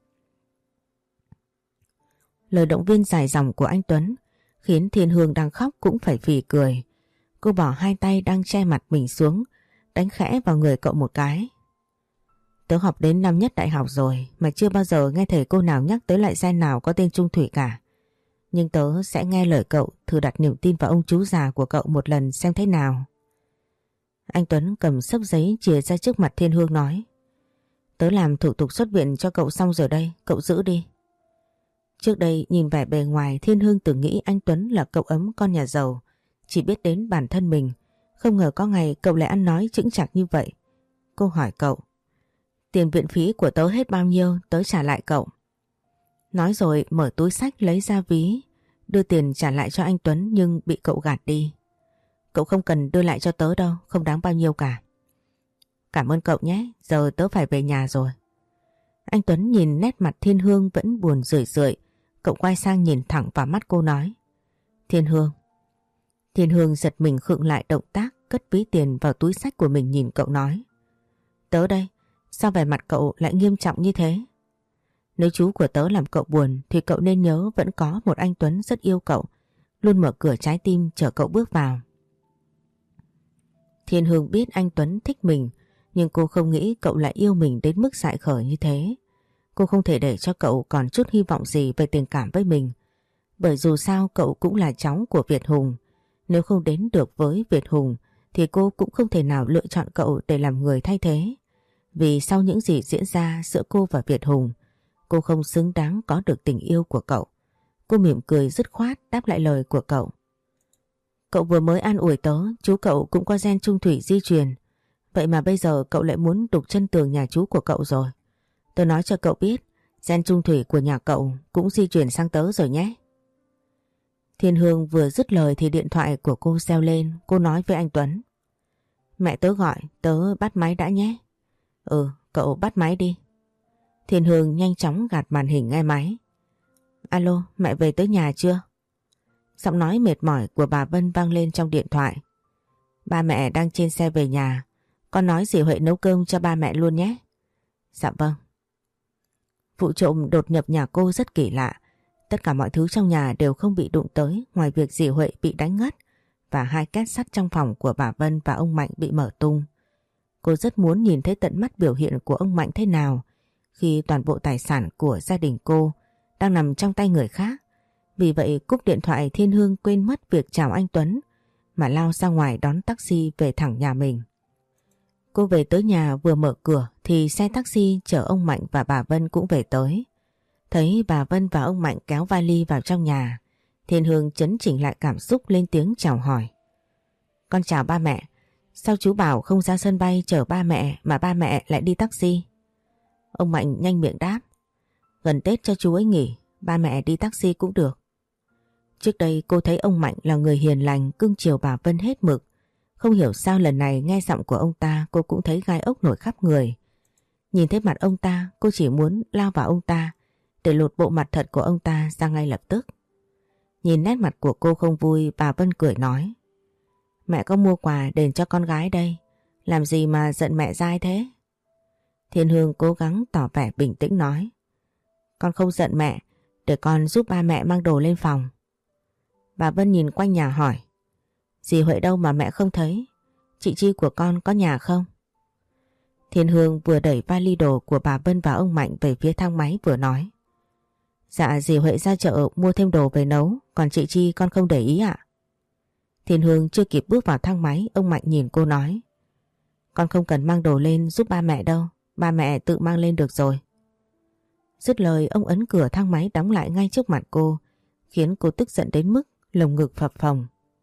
Lời động viên dài dòng của anh Tuấn khiến Thiên Hương đang khóc cũng phải phì cười. Cô bỏ hai tay đang che mặt mình xuống, đánh khẽ vào người cậu một cái. Tớ học đến năm nhất đại học rồi mà chưa bao giờ nghe thầy cô nào nhắc tới loại gen nào có tên trung thủy cả. Nhưng tớ sẽ nghe lời cậu, thử đặt niềm tin vào ông chú già của cậu một lần xem thế nào. Anh Tuấn cầm xấp giấy chìa ra trước mặt Thiên Hương nói: tớ làm thủ tục xuất viện cho cậu xong rồi đây, cậu giữ đi. Trước đây nhìn vẻ bề ngoài, Thiên Hương từng nghĩ anh Tuấn là cậu ấm con nhà giàu, chỉ biết đến bản thân mình. Không ngờ có ngày cậu lại ăn nói chững chạc như vậy. Cô hỏi cậu: tiền viện phí của tớ hết bao nhiêu, tớ trả lại cậu. Nói rồi mở túi xách lấy ra ví, đưa tiền trả lại cho anh Tuấn nhưng bị cậu gạt đi. Cậu không cần đưa lại cho tớ đâu, không đáng bao nhiêu cả. Cảm ơn cậu nhé, giờ tớ phải về nhà rồi. Anh Tuấn nhìn nét mặt Thiên Hương vẫn buồn rười rượi. Cậu quay sang nhìn thẳng vào mắt cô nói: Thiên Hương. Thiên Hương giật mình khựng lại động tác, cất ví tiền vào túi xách của mình nhìn cậu nói: tớ đây, sao vẻ mặt cậu lại nghiêm trọng như thế? Nếu chú của tớ làm cậu buồn thì cậu nên nhớ vẫn có một anh Tuấn rất yêu cậu, luôn mở cửa trái tim chờ cậu bước vào. Thiên Hương biết anh Tuấn thích mình, nhưng cô không nghĩ cậu lại yêu mình đến mức dại khờ như thế. Cô không thể để cho cậu còn chút hy vọng gì về tình cảm với mình. Bởi dù sao cậu cũng là cháu của Việt Hùng. Nếu không đến được với Việt Hùng thì cô cũng không thể nào lựa chọn cậu để làm người thay thế. Vì sau những gì diễn ra giữa cô và Việt Hùng, cô không xứng đáng có được tình yêu của cậu. Cô mỉm cười dứt khoát đáp lại lời của cậu: cậu vừa mới an ủi tớ, chú cậu cũng có gen trung thủy di truyền. Vậy mà bây giờ cậu lại muốn đục chân tường nhà chú của cậu rồi. Tớ nói cho cậu biết, gen trung thủy của nhà cậu cũng di chuyển sang tớ rồi nhé. Thiên Hương vừa dứt lời thì điện thoại của cô reo lên. Cô nói với anh Tuấn: mẹ tớ gọi, tớ bắt máy đã nhé. Ừ, cậu bắt máy đi. Thiên Hương nhanh chóng gạt màn hình nghe máy. Alo, mẹ về tới nhà chưa? Giọng nói mệt mỏi của bà Vân vang lên trong điện thoại. Ba mẹ đang trên xe về nhà. Con nói dì Huệ nấu cơm cho ba mẹ luôn nhé. Dạ vâng. Vụ trộm đột nhập nhà cô rất kỳ lạ. Tất cả mọi thứ trong nhà đều không bị đụng tới ngoài việc dì Huệ bị đánh ngất và hai két sắt trong phòng của bà Vân và ông Mạnh bị mở tung. Cô rất muốn nhìn thấy tận mắt biểu hiện của ông Mạnh thế nào khi toàn bộ tài sản của gia đình cô đang nằm trong tay người khác. Vì vậy cúp điện thoại, Thiên Hương quên mất việc chào anh Tuấn mà lao ra ngoài đón taxi về thẳng nhà mình. Cô về tới nhà vừa mở cửa thì xe taxi chở ông Mạnh và bà Vân cũng về tới. Thấy bà Vân và ông Mạnh kéo vali vào trong nhà, Thiên Hương chấn chỉnh lại cảm xúc lên tiếng chào hỏi. Con chào ba mẹ, sao chú bảo không ra sân bay chở ba mẹ mà ba mẹ lại đi taxi? Ông Mạnh nhanh miệng đáp. Gần Tết cho chú ấy nghỉ, ba mẹ đi taxi cũng được. Trước đây cô thấy ông Mạnh là người hiền lành, cưng chiều bà Vân hết mực. Không hiểu sao lần này nghe giọng của ông ta cô cũng thấy gai ốc nổi khắp người. Nhìn thấy mặt ông ta cô chỉ muốn lao vào ông ta để lột bộ mặt thật của ông ta ra ngay lập tức. Nhìn nét mặt của cô không vui, bà Vân cười nói. Mẹ có mua quà đền cho con gái đây, làm gì mà giận mẹ dai thế? Thiên Hương cố gắng tỏ vẻ bình tĩnh nói. Con không giận mẹ, để con giúp ba mẹ mang đồ lên phòng. Bà Vân nhìn quanh nhà hỏi. Dì Huệ đâu mà mẹ không thấy? Chị Chi của con có nhà không? Thiên Hương vừa đẩy vali đồ của bà Vân và ông Mạnh về phía thang máy vừa nói. Dạ dì Huệ ra chợ mua thêm đồ về nấu, còn chị Chi con không để ý ạ. Thiên Hương chưa kịp bước vào thang máy, ông Mạnh nhìn cô nói. Con không cần mang đồ lên giúp ba mẹ đâu, ba mẹ tự mang lên được rồi. Dứt lời ông ấn cửa thang máy đóng lại ngay trước mặt cô, khiến cô tức giận đến mức lồng ngực phập phồng.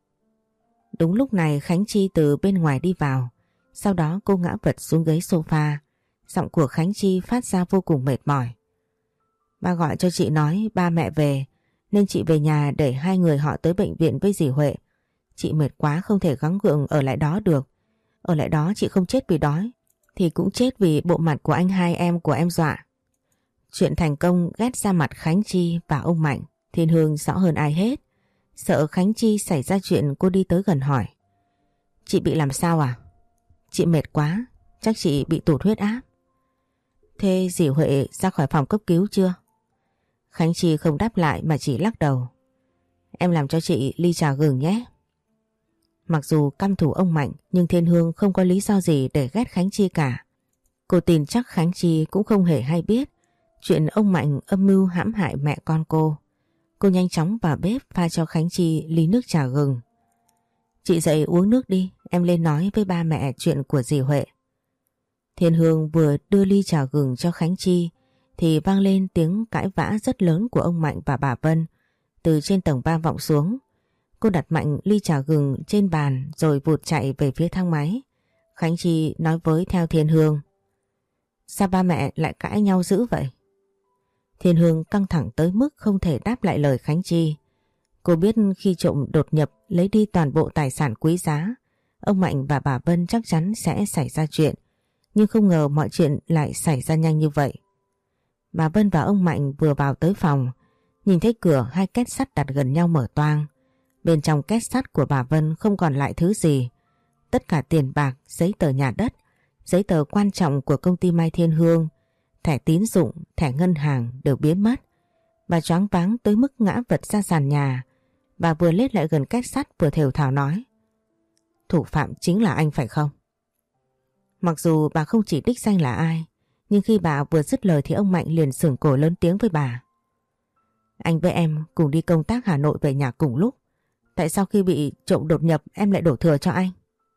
Đúng lúc này Khánh Chi từ bên ngoài đi vào, sau đó cô ngã vật xuống ghế sofa, giọng của Khánh Chi phát ra vô cùng mệt mỏi. Ba gọi cho chị nói ba mẹ về, nên chị về nhà để hai người họ tới bệnh viện với dì Huệ. Chị mệt quá không thể gắng gượng ở lại đó được. Ở lại đó chị không chết vì đói, thì cũng chết vì bộ mặt của anh hai em của em dọa. Chuyện thành công ghét ra mặt Khánh Chi và ông Mạnh, Thiên Hương rõ hơn ai hết. Sợ Khánh Chi xảy ra chuyện cô đi tới gần hỏi. Chị bị làm sao à? Chị mệt quá, chắc chị bị tụt huyết áp. Thế dì Huệ ra khỏi phòng cấp cứu chưa? Khánh Chi không đáp lại mà chỉ lắc đầu. Em làm cho chị ly trà gừng nhé. Mặc dù căm thù ông Mạnh nhưng Thiên Hương không có lý do gì để ghét Khánh Chi cả. Cô tin chắc Khánh Chi cũng không hề hay biết chuyện ông Mạnh âm mưu hãm hại mẹ con cô. Cô nhanh chóng vào bếp pha cho Khánh Chi ly nước trà gừng. Chị dậy uống nước đi, em lên nói với ba mẹ chuyện của dì Huệ. Thiên Hương vừa đưa ly trà gừng cho Khánh Chi thì vang lên tiếng cãi vã rất lớn của ông Mạnh và bà Vân từ trên tầng ba vọng xuống. Cô đặt mạnh ly trà gừng trên bàn rồi vụt chạy về phía thang máy. Khánh Chi nói với theo Thiên Hương. Sao ba mẹ lại cãi nhau dữ vậy? Thiên Hương căng thẳng tới mức không thể đáp lại lời Khánh Chi. Cô biết khi trộm đột nhập lấy đi toàn bộ tài sản quý giá, ông Mạnh và bà Vân chắc chắn sẽ xảy ra chuyện. Nhưng không ngờ mọi chuyện lại xảy ra nhanh như vậy. Bà Vân và ông Mạnh vừa vào tới phòng, nhìn thấy cửa hai két sắt đặt gần nhau mở toang. Bên trong két sắt của bà Vân không còn lại thứ gì. Tất cả tiền bạc, giấy tờ nhà đất, giấy tờ quan trọng của công ty Mai Thiên Hương, thẻ tín dụng, thẻ ngân hàng đều biến mất. Bà choáng váng tới mức ngã vật ra sàn nhà. Bà vừa lết lại gần két sắt vừa thều thào nói. Thủ phạm chính là anh phải không? Mặc dù bà không chỉ đích danh là ai, nhưng khi bà vừa dứt lời thì ông Mạnh liền sửng cổ lớn tiếng với bà. Anh với em cùng đi công tác Hà Nội về nhà cùng lúc. Tại sao khi bị trộm đột nhập em lại đổ thừa cho anh?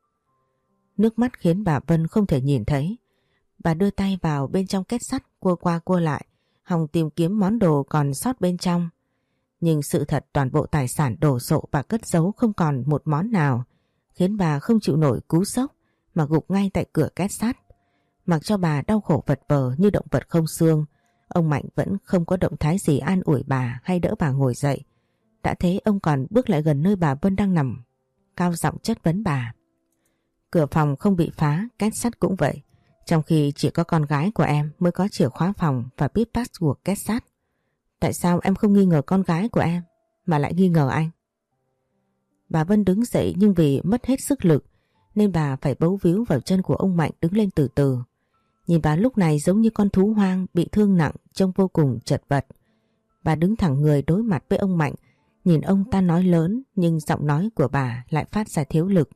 Nước mắt khiến bà Vân không thể nhìn thấy. Bà đưa tay vào bên trong két sắt cua qua cua lại, hòng tìm kiếm món đồ còn sót bên trong. Nhưng sự thật toàn bộ tài sản đổ sộ và cất giấu không còn một món nào, khiến bà không chịu nổi cú sốc mà gục ngay tại cửa két sắt. Mặc cho bà đau khổ vật vờ như động vật không xương, ông Mạnh vẫn không có động thái gì an ủi bà hay đỡ bà ngồi dậy. Đã thế ông còn bước lại gần nơi bà Vân đang nằm, cao giọng chất vấn bà. Cửa phòng không bị phá, két sắt cũng vậy, trong khi chỉ có con gái của em mới có chìa khóa phòng và bip password két sắt. Tại sao em không nghi ngờ con gái của em mà lại nghi ngờ anh? Bà Vân đứng dậy nhưng vì mất hết sức lực nên bà phải bấu víu vào chân của ông Mạnh đứng lên từ từ. Nhìn bà lúc này giống như con thú hoang bị thương nặng trông vô cùng chật vật. Bà đứng thẳng người đối mặt với ông Mạnh, nhìn ông ta nói lớn nhưng giọng nói của bà lại phát ra thiếu lực.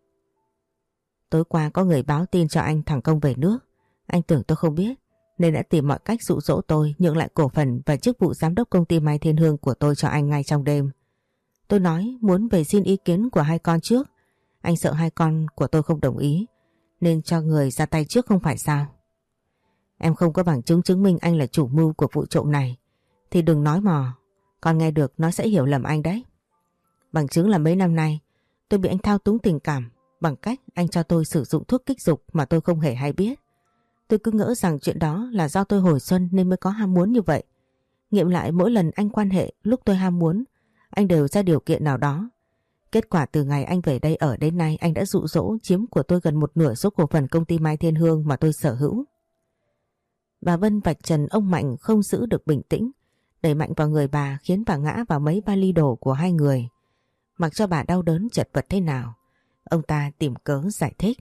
Tối qua có người báo tin cho anh thằng Công về nước. Anh tưởng tôi không biết nên đã tìm mọi cách dụ dỗ tôi nhượng lại cổ phần và chức vụ giám đốc công ty Mai Thiên Hương của tôi cho anh ngay trong đêm. Tôi nói muốn về xin ý kiến của hai con trước. Anh sợ hai con của tôi không đồng ý nên cho người ra tay trước không phải sao? Em không có bằng chứng chứng minh anh là chủ mưu của vụ trộm này thì đừng nói mò. Con nghe được nó sẽ hiểu lầm anh đấy. Bằng chứng là mấy năm nay tôi bị anh thao túng tình cảm bằng cách anh cho tôi sử dụng thuốc kích dục mà tôi không hề hay biết. Tôi cứ ngỡ rằng chuyện đó là do tôi hồi xuân nên mới có ham muốn như vậy. Nghiệm lại mỗi lần anh quan hệ lúc tôi ham muốn, anh đều ra điều kiện nào đó. Kết quả từ ngày anh về đây ở đến nay anh đã dụ dỗ chiếm của tôi gần một nửa số cổ phần công ty Mai Thiên Hương mà tôi sở hữu. Bà Vân vạch trần ông Mạnh không giữ được bình tĩnh, đẩy mạnh vào người bà khiến bà ngã vào mấy vali đồ của hai người. Mặc cho bà đau đớn chật vật thế nào, ông ta tìm cớ giải thích.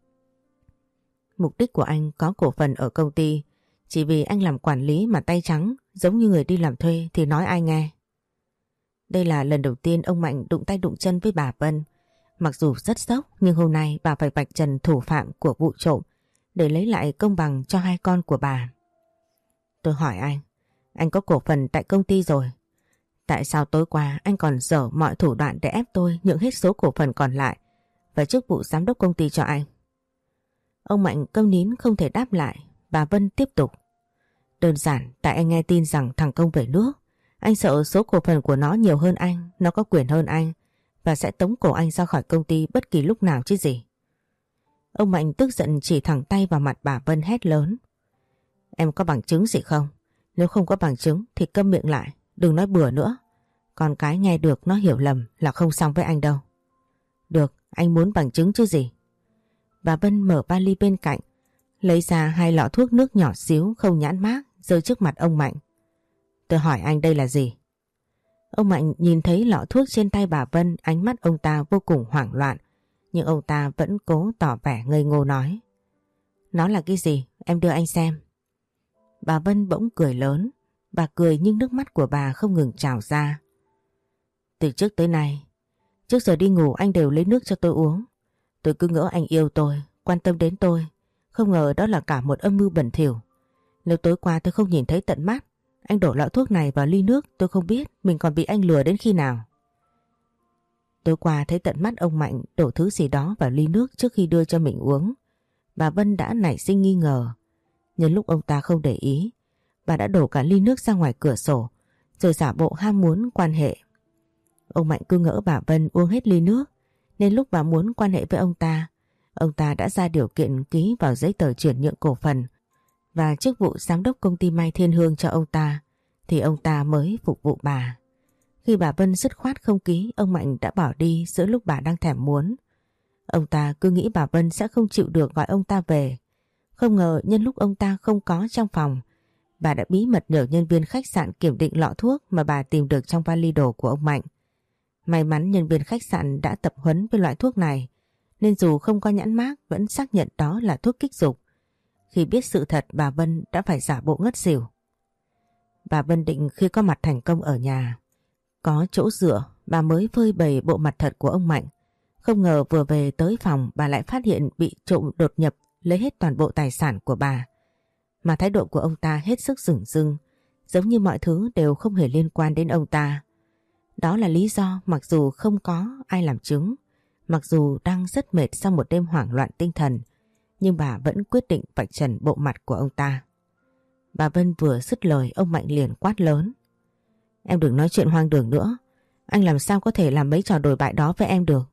Mục đích của anh có cổ phần ở công ty chỉ vì anh làm quản lý mà tay trắng giống như người đi làm thuê thì nói ai nghe. Đây là lần đầu tiên ông Mạnh đụng tay đụng chân với bà Vân. Mặc dù rất sốc nhưng hôm nay bà phải vạch trần thủ phạm của vụ trộm để lấy lại công bằng cho hai con của bà. Tôi hỏi anh, anh có cổ phần tại công ty rồi. Tại sao tối qua anh còn dở mọi thủ đoạn để ép tôi nhượng hết số cổ phần còn lại và chức vụ giám đốc công ty cho anh? Ông Mạnh câm nín không thể đáp lại. Bà Vân tiếp tục. Đơn giản tại anh nghe tin rằng thằng Công về nước. Anh sợ số cổ phần của nó nhiều hơn anh, nó có quyền hơn anh và sẽ tống cổ anh ra khỏi công ty bất kỳ lúc nào chứ gì. Ông Mạnh tức giận chỉ thẳng tay vào mặt bà Vân hét lớn. Em có bằng chứng gì không? Nếu không có bằng chứng thì câm miệng lại, đừng nói bừa nữa. Con cái nghe được nó hiểu lầm là không xong với anh đâu. Được, anh muốn bằng chứng chứ gì? Bà Vân mở vali bên cạnh, lấy ra hai lọ thuốc nước nhỏ xíu không nhãn mác rơi trước mặt ông Mạnh. Tôi hỏi anh đây là gì? Ông Mạnh nhìn thấy lọ thuốc trên tay bà Vân, ánh mắt ông ta vô cùng hoảng loạn, nhưng ông ta vẫn cố tỏ vẻ ngây ngô nói. Nó là cái gì? Em đưa anh xem. Bà Vân bỗng cười lớn, bà cười nhưng nước mắt của bà không ngừng trào ra. Từ trước tới nay, trước giờ đi ngủ anh đều lấy nước cho tôi uống. Tôi cứ ngỡ anh yêu tôi, quan tâm đến tôi, không ngờ đó là cả một âm mưu bẩn thỉu. Nếu tối qua tôi không nhìn thấy tận mắt, anh đổ lọ thuốc này vào ly nước, tôi không biết mình còn bị anh lừa đến khi nào. Tối qua thấy tận mắt ông Mạnh đổ thứ gì đó vào ly nước trước khi đưa cho mình uống. Bà Vân đã nảy sinh nghi ngờ. Nhân lúc ông ta không để ý, bà đã đổ cả ly nước ra ngoài cửa sổ, rồi giả bộ ham muốn quan hệ. Ông Mạnh cứ ngỡ bà Vân uống hết ly nước, nên lúc bà muốn quan hệ với ông ta, ông ta đã ra điều kiện ký vào giấy tờ chuyển nhượng cổ phần và chức vụ giám đốc công ty Mai Thiên Hương cho ông ta, thì ông ta mới phục vụ bà. Khi bà Vân dứt khoát không ký, ông Mạnh đã bỏ đi giữa lúc bà đang thèm muốn. Ông ta cứ nghĩ bà Vân sẽ không chịu được gọi ông ta về. Không ngờ nhân lúc ông ta không có trong phòng, bà đã bí mật nhờ nhân viên khách sạn kiểm định lọ thuốc mà bà tìm được trong vali đồ của ông Mạnh. May mắn nhân viên khách sạn đã tập huấn với loại thuốc này, nên dù không có nhãn mác vẫn xác nhận đó là thuốc kích dục. Khi biết sự thật, bà Vân đã phải giả bộ ngất xỉu. Bà Vân định khi có mặt thành công ở nhà, có chỗ dựa, bà mới phơi bày bộ mặt thật của ông Mạnh. Không ngờ vừa về tới phòng bà lại phát hiện bị trộm đột nhập lấy hết toàn bộ tài sản của bà. Mà thái độ của ông ta hết sức dửng dưng, giống như mọi thứ đều không hề liên quan đến ông ta. Đó là lý do mặc dù không có ai làm chứng, mặc dù đang rất mệt sau một đêm hoảng loạn tinh thần, nhưng bà vẫn quyết định vạch trần bộ mặt của ông ta. Bà Vân vừa dứt lời, ông Mạnh liền quát lớn. Em đừng nói chuyện hoang đường nữa, anh làm sao có thể làm mấy trò đồi bại đó với em được?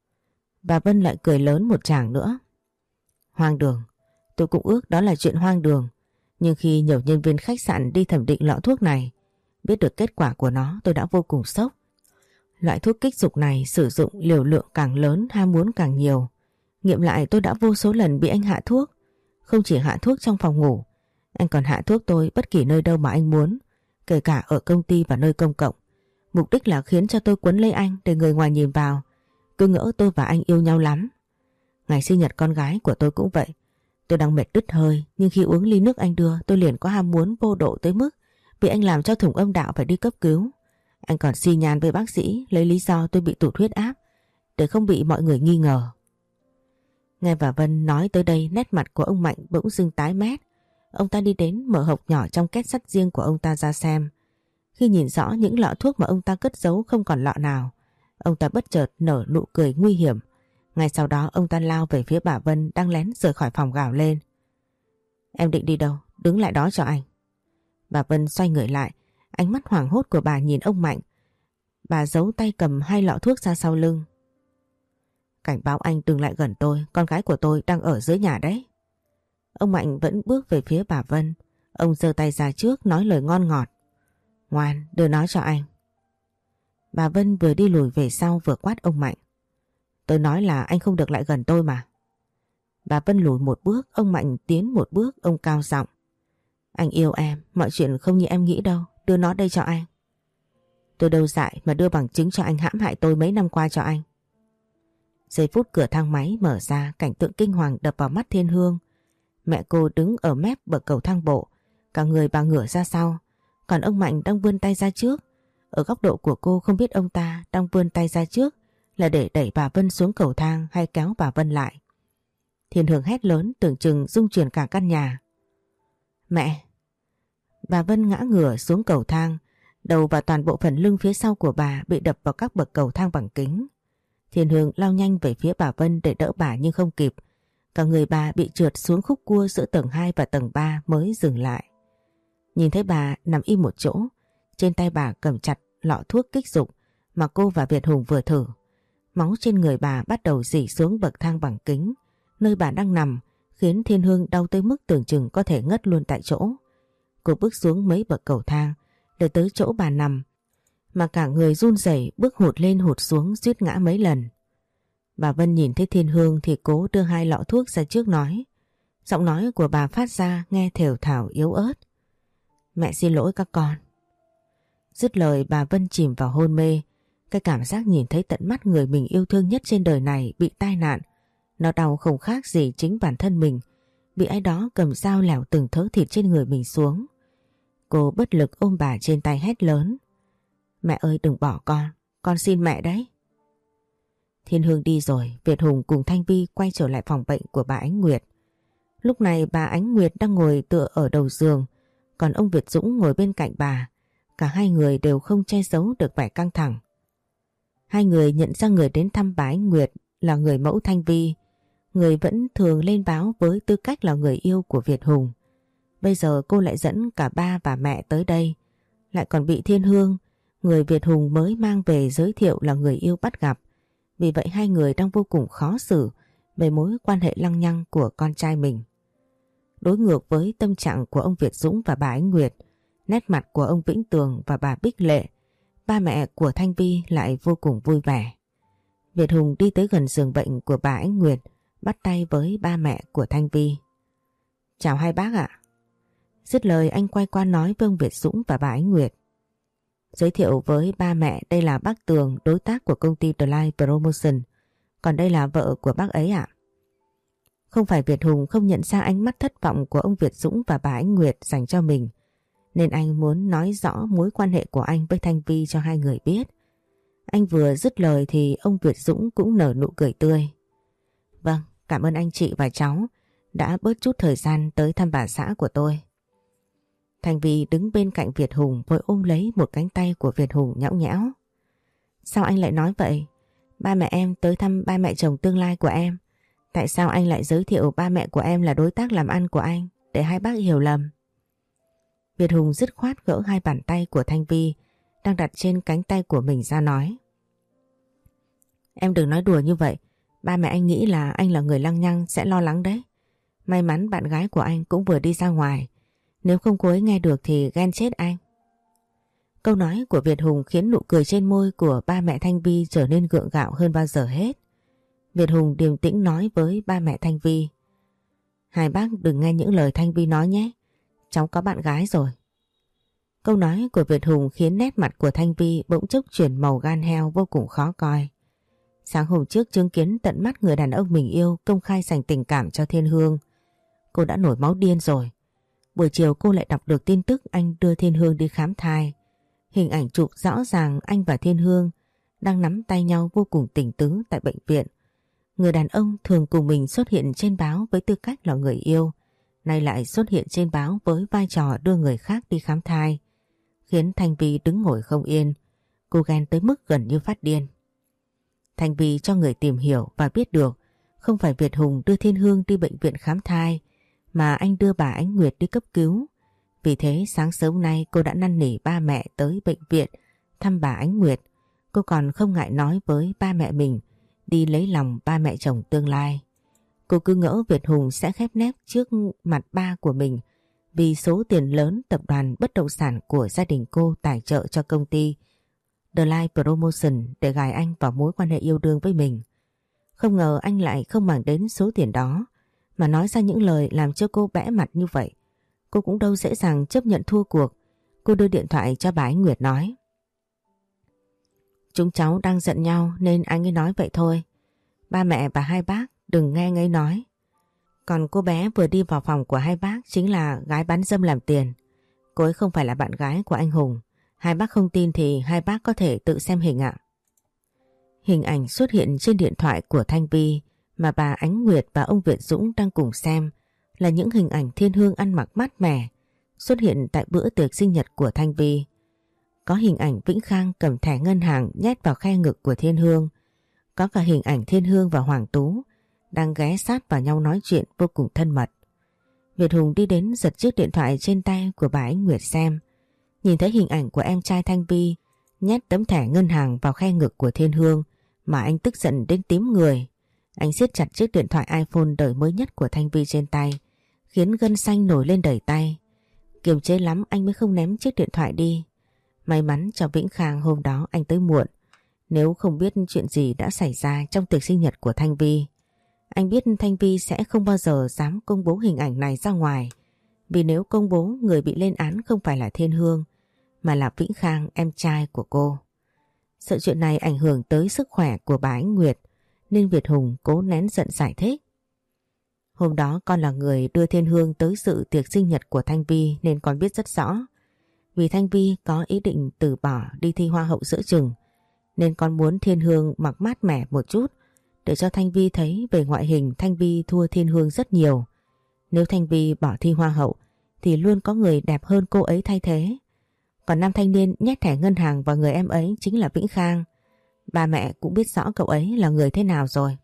Bà Vân lại cười lớn một tràng nữa. Hoang đường, tôi cũng ước đó là chuyện hoang đường, nhưng khi nhiều nhân viên khách sạn đi thẩm định lọ thuốc này, biết được kết quả của nó, tôi đã vô cùng sốc. Loại thuốc kích dục này sử dụng liều lượng càng lớn, ham muốn càng nhiều. Nghiệm lại tôi đã vô số lần bị anh hạ thuốc. Không chỉ hạ thuốc trong phòng ngủ, anh còn hạ thuốc tôi bất kỳ nơi đâu mà anh muốn, kể cả ở công ty và nơi công cộng. Mục đích là khiến cho tôi quấn lấy anh để người ngoài nhìn vào, cứ ngỡ tôi và anh yêu nhau lắm. Ngày sinh nhật con gái của tôi cũng vậy. Tôi đang mệt đứt hơi, nhưng khi uống ly nước anh đưa tôi liền có ham muốn vô độ tới mức bị anh làm cho thủng âm đạo phải đi cấp cứu. Anh còn xi nhan với bác sĩ lấy lý do tôi bị tụt huyết áp để không bị mọi người nghi ngờ. Nghe bà Vân nói tới đây, nét mặt của ông Mạnh bỗng dưng tái mét. Ông ta đi đến mở hộc nhỏ trong két sắt riêng của ông ta ra xem. Khi nhìn rõ những lọ thuốc mà ông ta cất giấu không còn lọ nào, ông ta bất chợt nở nụ cười nguy hiểm. Ngay sau đó ông ta lao về phía bà Vân đang lén rời khỏi phòng, gào lên: Em định đi đâu? Đứng lại đó cho anh. Bà Vân xoay người lại, ánh mắt hoảng hốt của bà nhìn ông Mạnh. Bà giấu tay cầm hai lọ thuốc ra sau lưng. Cảnh báo anh đừng lại gần tôi, con gái của tôi đang ở dưới nhà đấy. Ông Mạnh vẫn bước về phía bà Vân. Ông giơ tay ra trước nói lời ngon ngọt: Ngoan, đưa nó cho anh. Bà Vân vừa đi lùi về sau vừa quát ông Mạnh: Tôi nói là anh không được lại gần tôi mà. Bà Vân lùi một bước, ông Mạnh tiến một bước, ông cao giọng: Anh yêu em, mọi chuyện không như em nghĩ đâu, đưa nó đây cho anh. Tôi đâu dại mà đưa bằng chứng cho anh hãm hại tôi mấy năm qua cho anh. Giây phút cửa thang máy mở ra, cảnh tượng kinh hoàng đập vào mắt Thiên Hương. Mẹ cô đứng ở mép bậc cầu thang bộ, cả người bà ngửa ra sau, còn ông Mạnh đang vươn tay ra trước. Ở góc độ của cô không biết ông ta đang vươn tay ra trước là để đẩy bà Vân xuống cầu thang hay kéo bà Vân lại. Thiên Hương hét lớn tưởng chừng rung chuyển cả căn nhà: Mẹ! Bà Vân ngã ngửa xuống cầu thang, đầu và toàn bộ phần lưng phía sau của bà bị đập vào các bậc cầu thang bằng kính. Thiên Hương lao nhanh về phía bà Vân để đỡ bà nhưng không kịp. Cả người bà bị trượt xuống khúc cua giữa tầng hai và tầng ba mới dừng lại. Nhìn thấy bà nằm im một chỗ, trên tay bà cầm chặt lọ thuốc kích dục mà cô và Việt Hùng vừa thử. Máu trên người bà bắt đầu rỉ xuống bậc thang bằng kính, nơi bà đang nằm, khiến Thiên Hương đau tới mức tưởng chừng có thể ngất luôn tại chỗ. Cô bước xuống mấy bậc cầu thang để tới chỗ bà nằm, mà cả người run rẩy bước hụt lên hụt xuống suýt ngã mấy lần. Bà Vân nhìn thấy Thiên Hương thì cố đưa hai lọ thuốc ra trước nói. Giọng nói của bà phát ra nghe thều thào yếu ớt: Mẹ xin lỗi các con. Dứt lời bà Vân chìm vào hôn mê. Cái cảm giác nhìn thấy tận mắt người mình yêu thương nhất trên đời này bị tai nạn, nó đau không khác gì chính bản thân mình bị ai đó cầm dao lẻo từng thớ thịt trên người mình xuống. Cô bất lực ôm bà trên tay hét lớn: Mẹ ơi, đừng bỏ con, con xin mẹ đấy. Thiên Hương đi rồi, Việt Hùng cùng Thanh Vi quay trở lại phòng bệnh của bà Ánh Nguyệt. Lúc này bà Ánh Nguyệt đang ngồi tựa ở đầu giường, còn ông Việt Dũng ngồi bên cạnh bà. Cả hai người đều không che giấu được vẻ căng thẳng. Hai người nhận ra người đến thăm bà Ánh Nguyệt là người mẫu Thanh Vi, người vẫn thường lên báo với tư cách là người yêu của Việt Hùng. Bây giờ cô lại dẫn cả ba và mẹ tới đây, lại còn bị Thiên Hương, người Việt Hùng mới mang về, giới thiệu là người yêu bắt gặp. Vì vậy hai người đang vô cùng khó xử về mối quan hệ lăng nhăng của con trai mình. Đối ngược với tâm trạng của ông Việt Dũng và bà Ánh Nguyệt, nét mặt của ông Vĩnh Tường và bà Bích Lệ, ba mẹ của Thanh Vi lại vô cùng vui vẻ. Việt Hùng đi tới gần giường bệnh của bà Ánh Nguyệt, bắt tay với ba mẹ của Thanh Vi. Chào hai bác ạ. Dứt lời anh quay qua nói với ông Việt Dũng và bà Ánh Nguyệt. Giới thiệu với ba mẹ, đây là bác Tường, đối tác của công ty The Light Promotion, còn đây là vợ của bác ấy ạ. Không phải Việt Hùng không nhận ra ánh mắt thất vọng của ông Việt Dũng và bà Ánh Nguyệt dành cho mình, nên anh muốn nói rõ mối quan hệ của anh với Thanh Vi cho hai người biết. Anh vừa dứt lời thì ông Việt Dũng cũng nở nụ cười tươi. Vâng, cảm ơn anh chị và cháu đã bớt chút thời gian tới thăm bà xã của tôi. Thanh Vi đứng bên cạnh Việt Hùng vội ôm lấy một cánh tay của Việt Hùng nhõng nhẽo. Sao anh lại nói vậy? Ba mẹ em tới thăm ba mẹ chồng tương lai của em. Tại sao anh lại giới thiệu ba mẹ của em là đối tác làm ăn của anh, để hai bác hiểu lầm? Việt Hùng dứt khoát gỡ hai bàn tay của Thanh Vi đang đặt trên cánh tay của mình ra nói. Em đừng nói đùa như vậy. Ba mẹ anh nghĩ là anh là người lăng nhăng sẽ lo lắng đấy. May mắn bạn gái của anh cũng vừa đi ra ngoài. Nếu không cô ấy nghe được thì ghen chết anh. Câu nói của Việt Hùng khiến nụ cười trên môi của ba mẹ Thanh Vi trở nên gượng gạo hơn bao giờ hết. Việt Hùng điềm tĩnh nói với ba mẹ Thanh Vi. Hai bác đừng nghe những lời Thanh Vi nói nhé. Cháu có bạn gái rồi. Câu nói của Việt Hùng khiến nét mặt của Thanh Vi bỗng chốc chuyển màu gan heo vô cùng khó coi. Sáng hôm trước chứng kiến tận mắt người đàn ông mình yêu công khai dành tình cảm cho Thiên Hương. cô đã nổi máu điên rồi. Buổi chiều cô lại đọc được tin tức anh đưa Thiên Hương đi khám thai. Hình ảnh chụp rõ ràng anh và Thiên Hương đang nắm tay nhau vô cùng tình tứ tại bệnh viện. Người đàn ông thường cùng mình xuất hiện trên báo với tư cách là người yêu, nay lại xuất hiện trên báo với vai trò đưa người khác đi khám thai, khiến Thanh Vi đứng ngồi không yên. Cô ghen tới mức gần như phát điên. Thanh Vi cho người tìm hiểu và biết được không phải Việt Hùng đưa Thiên Hương đi bệnh viện khám thai, mà anh đưa bà Ánh Nguyệt đi cấp cứu. Vì thế sáng sớm nay cô đã năn nỉ ba mẹ tới bệnh viện thăm bà Ánh Nguyệt. Cô còn không ngại nói với ba mẹ mình đi lấy lòng ba mẹ chồng tương lai. Cô cứ ngỡ Việt Hùng sẽ khép nép trước mặt ba của mình vì số tiền lớn tập đoàn bất động sản của gia đình cô tài trợ cho công ty The Life Promotion để gài anh vào mối quan hệ yêu đương với mình. Không ngờ anh lại không màng đến số tiền đó mà nói ra những lời làm cho cô bẽ mặt như vậy. Cô cũng đâu dễ dàng chấp nhận thua cuộc. Cô đưa điện thoại cho bà Ánh Nguyệt nói: "Chúng cháu đang giận nhau nên anh ấy nói vậy thôi. Ba mẹ và hai bác đừng nghe ngấy nói. Còn cô bé vừa đi vào phòng của hai bác chính là gái bán dâm làm tiền. Cô ấy không phải là bạn gái của anh Hùng. Hai bác không tin thì hai bác có thể tự xem hình ạ." Hình ảnh xuất hiện trên điện thoại của Thanh Vi mà bà Ánh Nguyệt và ông Việt Dũng đang cùng xem là những hình ảnh Thiên Hương ăn mặc mát mẻ xuất hiện tại bữa tiệc sinh nhật của Thanh Vi. Có hình ảnh Vĩnh Khang cầm thẻ ngân hàng nhét vào khe ngực của Thiên Hương. Có cả hình ảnh Thiên Hương và Hoàng Tú đang ghé sát vào nhau nói chuyện vô cùng thân mật. Việt Hùng đi đến giật chiếc điện thoại trên tay của bà Ánh Nguyệt xem. Nhìn thấy hình ảnh của em trai Thanh Vi nhét tấm thẻ ngân hàng vào khe ngực của Thiên Hương mà anh tức giận đến tím người. Anh siết chặt chiếc điện thoại iPhone đời mới nhất của Thanh Vi trên tay, khiến gân xanh nổi lên đầy tay. Kiềm chế lắm anh mới không ném chiếc điện thoại đi. May mắn cho Vĩnh Khang hôm đó anh tới muộn. Nếu không biết chuyện gì đã xảy ra trong tiệc sinh nhật của Thanh Vi, anh biết Thanh Vi sẽ không bao giờ dám công bố hình ảnh này ra ngoài. Vì nếu công bố, người bị lên án không phải là Thiên Hương mà là Vĩnh Khang, em trai của cô. Sợ chuyện này ảnh hưởng tới sức khỏe của bà Ánh Nguyệt nên Việt Hùng cố nén giận giải thích: "Hôm đó con là người đưa Thiên Hương tới dự tiệc sinh nhật của Thanh Vi nên con biết rất rõ. Vì Thanh Vi có ý định từ bỏ đi thi Hoa hậu giữa chừng nên con muốn Thiên Hương mặc mát mẻ một chút để cho Thanh Vi thấy về ngoại hình Thanh Vi thua Thiên Hương rất nhiều. Nếu Thanh Vi bỏ thi Hoa hậu thì luôn có người đẹp hơn cô ấy thay thế. Còn nam thanh niên nhét thẻ ngân hàng vào người em ấy chính là Vĩnh Khang. Ba mẹ cũng biết rõ cậu ấy là người thế nào rồi."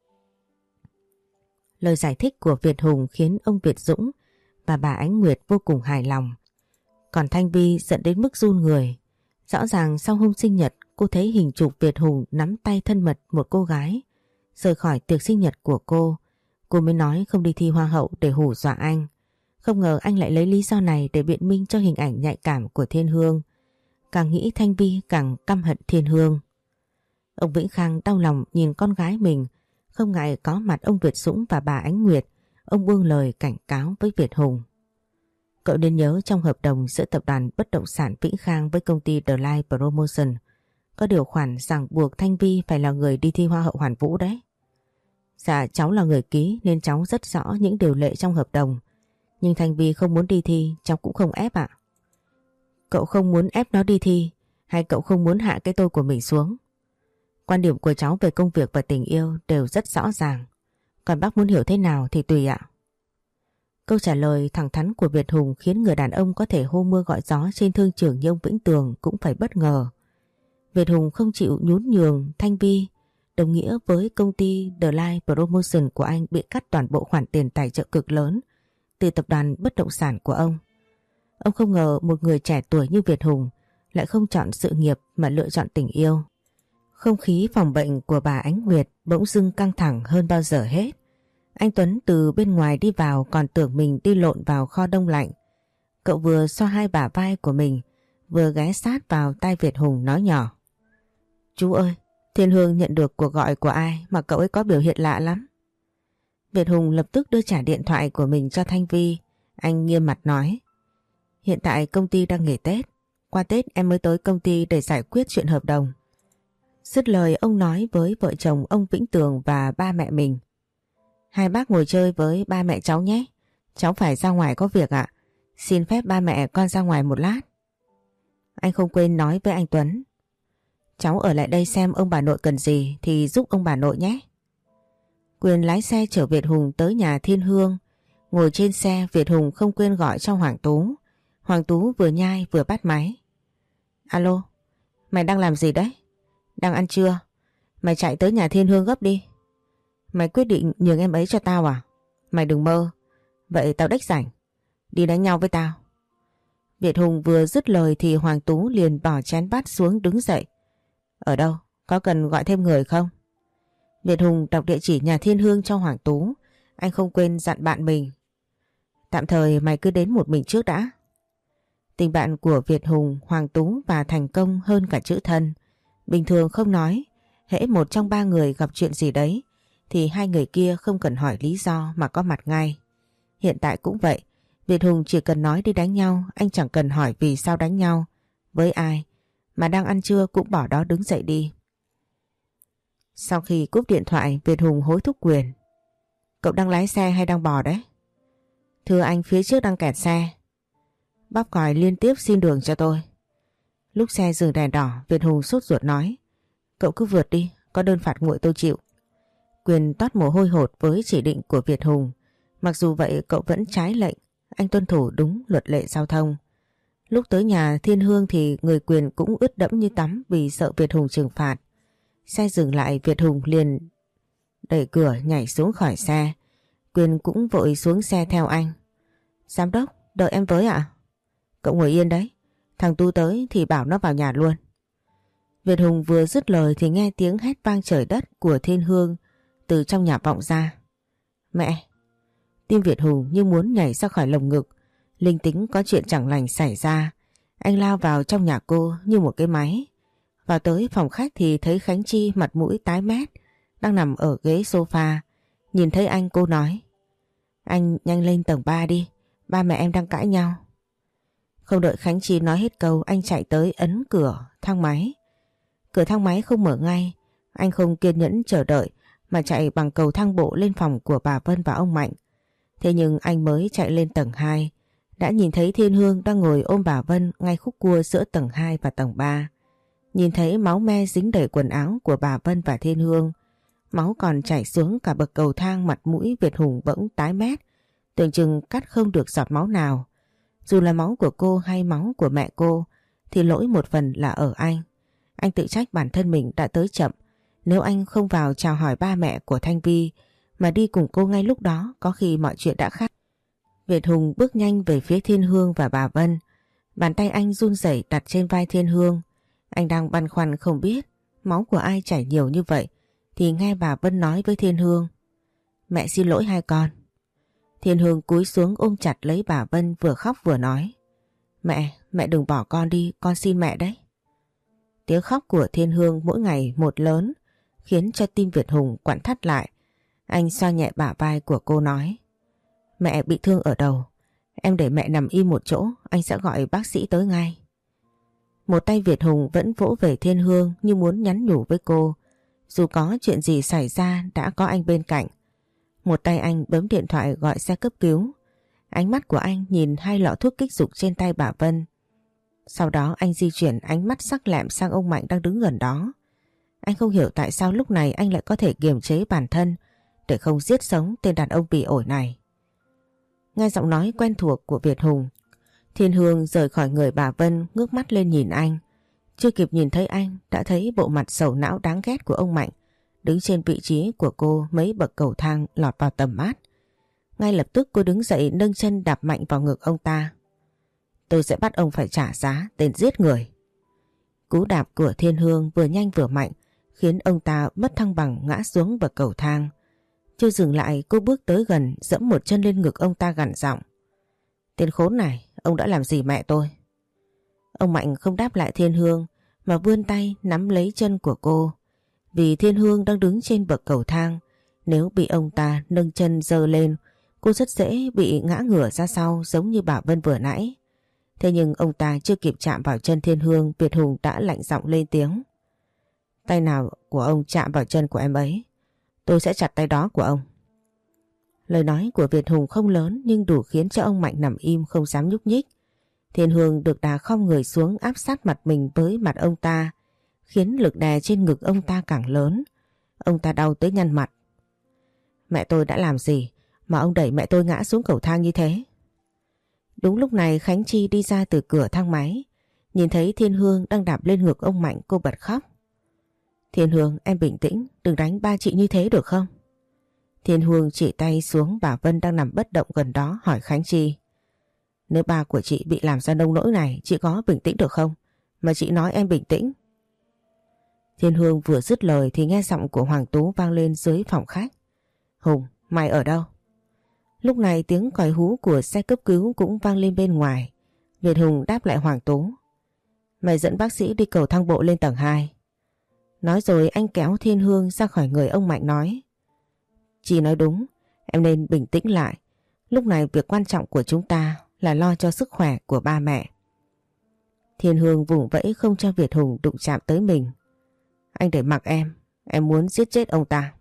Lời giải thích của Việt Hùng khiến ông Việt Dũng và bà Ánh Nguyệt vô cùng hài lòng. Còn Thanh Vi giận đến mức run người. Rõ ràng sau hôm sinh nhật cô thấy hình chụp Việt Hùng nắm tay thân mật một cô gái rời khỏi tiệc sinh nhật của cô. Cô mới nói không đi thi Hoa hậu để hù dọa anh. Không ngờ anh lại lấy lý do này để biện minh cho hình ảnh nhạy cảm của Thiên Hương. Càng nghĩ Thanh Vi càng căm hận Thiên Hương. Ông Vĩnh Khang đau lòng nhìn con gái mình. Không ngại có mặt ông Việt Dũng và bà Ánh Nguyệt, ông buông lời cảnh cáo với Việt Hùng: "Cậu nên nhớ trong hợp đồng giữa tập đoàn bất động sản Vĩnh Khang với công ty The Life Promotion có điều khoản ràng buộc Thanh Vi phải là người đi thi Hoa hậu Hoàn Vũ đấy." "Dạ cháu là người ký nên cháu rất rõ những điều lệ trong hợp đồng. Nhưng Thanh Vi không muốn đi thi, cháu cũng không ép ạ." "Cậu không muốn ép nó đi thi hay cậu không muốn hạ cái tôi của mình xuống? Quan điểm của cháu về công việc và tình yêu đều rất rõ ràng. Còn bác muốn hiểu thế nào thì tùy ạ." Câu trả lời thẳng thắn của Việt Hùng khiến người đàn ông có thể hô mưa gọi gió trên thương trường như ông Vĩnh Tường cũng phải bất ngờ. Việt Hùng không chịu nhún nhường Thanh Vi đồng nghĩa với công ty The Life Promotion của anh bị cắt toàn bộ khoản tiền tài trợ cực lớn từ tập đoàn bất động sản của ông. Ông không ngờ một người trẻ tuổi như Việt Hùng lại không chọn sự nghiệp mà lựa chọn tình yêu. Không khí phòng bệnh của bà Ánh Nguyệt bỗng dưng căng thẳng hơn bao giờ hết. Anh Tuấn từ bên ngoài đi vào còn tưởng mình đi lộn vào kho đông lạnh. Cậu vừa xoa hai bả vai của mình, vừa ghé sát vào tai Việt Hùng nói nhỏ: "Chú ơi, Thiên Hương nhận được cuộc gọi của ai mà cậu ấy có biểu hiện lạ lắm." Việt Hùng lập tức đưa trả điện thoại của mình cho Thanh Vi. Anh nghiêm mặt nói: "Hiện tại công ty đang nghỉ Tết. Qua Tết em mới tới công ty để giải quyết chuyện hợp đồng." Dứt lời ông nói với vợ chồng ông Vĩnh Tường và ba mẹ mình: "Hai bác ngồi chơi với ba mẹ cháu nhé. Cháu phải ra ngoài có việc ạ. Xin phép ba mẹ con ra ngoài một lát. Anh không quên nói với anh Tuấn. Cháu ở lại đây xem ông bà nội cần gì thì giúp ông bà nội nhé. Quyền lái xe chở Việt Hùng tới nhà Thiên Hương. Ngồi trên xe, Việt Hùng không quên gọi cho Hoàng Tú. Hoàng Tú vừa nhai vừa bắt máy. Alo, mày đang làm gì đấy? Đang ăn trưa. Mày chạy tới nhà Thiên Hương gấp đi. Mày quyết định nhường em ấy cho tao à? Mày đừng mơ. Vậy tao đếch rảnh. Đi đánh nhau với tao. Việt Hùng vừa dứt lời thì Hoàng Tú liền bỏ chén bát xuống đứng dậy. Ở đâu? Có cần gọi thêm người không? Việt Hùng đọc địa chỉ nhà Thiên Hương cho Hoàng Tú. Anh không quên dặn bạn mình. Tạm thời mày cứ đến một mình trước đã. Tình bạn của Việt Hùng, Hoàng Tú và Thành Công hơn cả chữ thân. Bình thường không nói, hễ một trong ba người gặp chuyện gì đấy thì hai người kia không cần hỏi lý do mà có mặt ngay. Hiện tại cũng vậy, Việt Hùng chỉ cần nói đi đánh nhau, anh chẳng cần hỏi vì sao đánh nhau, với ai, mà đang ăn trưa cũng bỏ đó đứng dậy đi. Sau khi cúp điện thoại, Việt Hùng hối thúc Quyền. Cậu đang lái xe hay đang bò đấy? Thưa anh, phía trước đang kẹt xe. Bóp còi liên tiếp xin đường cho tôi. Lúc xe dừng đèn đỏ, Việt Hùng sốt ruột nói. Cậu cứ vượt đi, có đơn phạt nguội tôi chịu. Quyền toát mồ hôi hột với chỉ định của Việt Hùng. Mặc dù vậy cậu vẫn trái lệnh, anh tuân thủ đúng luật lệ giao thông. Lúc tới nhà Thiên Hương thì người Quyền cũng ướt đẫm như tắm vì sợ Việt Hùng trừng phạt. Xe dừng lại, Việt Hùng liền đẩy cửa nhảy xuống khỏi xe. Quyền cũng vội xuống xe theo anh. Giám đốc, đợi em với ạ? Cậu ngồi yên đấy, thằng Tu tới thì bảo nó vào nhà luôn. Việt Hùng vừa dứt lời thì nghe tiếng hét vang trời đất của Thiên Hương từ trong nhà vọng ra. Mẹ! Tim Việt Hùng như muốn nhảy ra khỏi lồng ngực. Linh tính có chuyện chẳng lành xảy ra. Anh lao vào trong nhà cô như một cái máy. Vào tới phòng khách thì thấy Khánh Chi mặt mũi tái mét đang nằm ở ghế sofa. Nhìn thấy anh, cô nói. Anh nhanh lên tầng ba đi, ba mẹ em đang cãi nhau. Không đợi Khánh Chi nói hết câu, anh chạy tới ấn cửa thang máy. Cửa thang máy không mở ngay. Anh không kiên nhẫn chờ đợi mà chạy bằng cầu thang bộ lên phòng của bà Vân và ông Mạnh. Thế nhưng anh mới chạy lên tầng hai đã nhìn thấy Thiên Hương đang ngồi ôm bà Vân ngay khúc cua giữa tầng hai và tầng ba. Nhìn thấy máu me dính đầy quần áo của bà Vân và Thiên Hương. Máu còn chảy xuống cả bậc cầu thang, mặt mũi Việt Hùng bỗng tái mét. Tưởng chừng cắt không được giọt máu nào. Dù là máu của cô hay máu của mẹ cô thì lỗi một phần là ở anh. Anh tự trách bản thân mình đã tới chậm. Nếu anh không vào chào hỏi ba mẹ của Thanh Vi mà đi cùng cô ngay lúc đó, có khi mọi chuyện đã khác. Việt Hùng bước nhanh về phía Thiên Hương và bà Vân. Bàn tay anh run rẩy đặt trên vai Thiên Hương. Anh đang băn khoăn không biết máu của ai chảy nhiều như vậy thì nghe bà Vân nói với Thiên Hương. Mẹ xin lỗi hai con. Thiên Hương cúi xuống ôm chặt lấy bà Vân, vừa khóc vừa nói. Mẹ, mẹ đừng bỏ con đi, con xin mẹ đấy. Tiếng khóc của Thiên Hương mỗi ngày một lớn khiến cho tim Việt Hùng quặn thắt lại. Anh xoa nhẹ bả vai của cô nói. Mẹ bị thương ở đầu, em để mẹ nằm im một chỗ, anh sẽ gọi bác sĩ tới ngay. Một tay Việt Hùng vẫn vỗ về Thiên Hương như muốn nhắn nhủ với cô. Dù có chuyện gì xảy ra đã có anh bên cạnh. Một tay anh bấm điện thoại gọi xe cấp cứu. Ánh mắt của anh nhìn hai lọ thuốc kích dục trên tay bà Vân. Sau đó anh di chuyển ánh mắt sắc lẹm sang ông Mạnh đang đứng gần đó. Anh không hiểu tại sao lúc này anh lại có thể kiềm chế bản thân để không giết sống tên đàn ông bị ổi này. Nghe giọng nói quen thuộc của Việt Hùng, Thiên Hương rời khỏi người bà Vân, ngước mắt lên nhìn anh. Chưa kịp nhìn thấy anh đã thấy bộ mặt sầu não đáng ghét của ông Mạnh đứng trên vị trí của cô mấy bậc cầu thang lọt vào tầm mắt. Ngay lập tức cô đứng dậy nâng chân đạp mạnh vào ngực ông ta. Tôi sẽ bắt ông phải trả giá, tên giết người. Cú đạp của Thiên Hương vừa nhanh vừa mạnh khiến ông ta mất thăng bằng ngã xuống bậc cầu thang. Chưa dừng lại, cô bước tới gần dẫm một chân lên ngực ông ta gằn giọng. Tên khốn này, ông đã làm gì mẹ tôi? Ông Mạnh không đáp lại Thiên Hương mà vươn tay nắm lấy chân của cô. Vì Thiên Hương đang đứng trên bậc cầu thang, nếu bị ông ta nâng chân giơ lên, cô rất dễ bị ngã ngửa ra sau giống như bà Vân vừa nãy. Thế nhưng ông ta chưa kịp chạm vào chân Thiên Hương, Việt Hùng đã lạnh giọng lên tiếng. Tay nào của ông chạm vào chân của em ấy, tôi sẽ chặt tay đó của ông. Lời nói của Việt Hùng không lớn nhưng đủ khiến cho ông Mạnh nằm im không dám nhúc nhích. Thiên Hương được đà khom người xuống áp sát mặt mình với mặt ông ta, khiến lực đè trên ngực ông ta càng lớn. Ông ta đau tới nhăn mặt. Mẹ tôi đã làm gì mà ông đẩy mẹ tôi ngã xuống cầu thang như thế? Đúng lúc này Khánh Chi đi ra từ cửa thang máy. Nhìn thấy Thiên Hương đang đạp lên ngực ông Mạnh, cô bật khóc. Thiên Hương, em bình tĩnh, đừng đánh ba chị như thế được không? Thiên Hương chỉ tay xuống bà Vân đang nằm bất động gần đó, hỏi Khánh Chi. Nếu ba của chị bị làm ra nông nỗi này, chị có bình tĩnh được không? Mà chị nói em bình tĩnh. Thiên Hương vừa dứt lời thì nghe giọng của Hoàng Tú vang lên dưới phòng khách. Hùng, mày ở đâu? Lúc này tiếng còi hú của xe cấp cứu cũng vang lên bên ngoài. Việt Hùng đáp lại Hoàng Tú. Mày dẫn bác sĩ đi cầu thang bộ lên tầng hai. Nói rồi anh kéo Thiên Hương ra khỏi người ông Mạnh nói. Chị nói đúng, em nên bình tĩnh lại. Lúc này việc quan trọng của chúng ta là lo cho sức khỏe của ba mẹ. Thiên Hương vùng vẫy không cho Việt Hùng đụng chạm tới mình. Anh để mặc em, em muốn giết chết ông ta.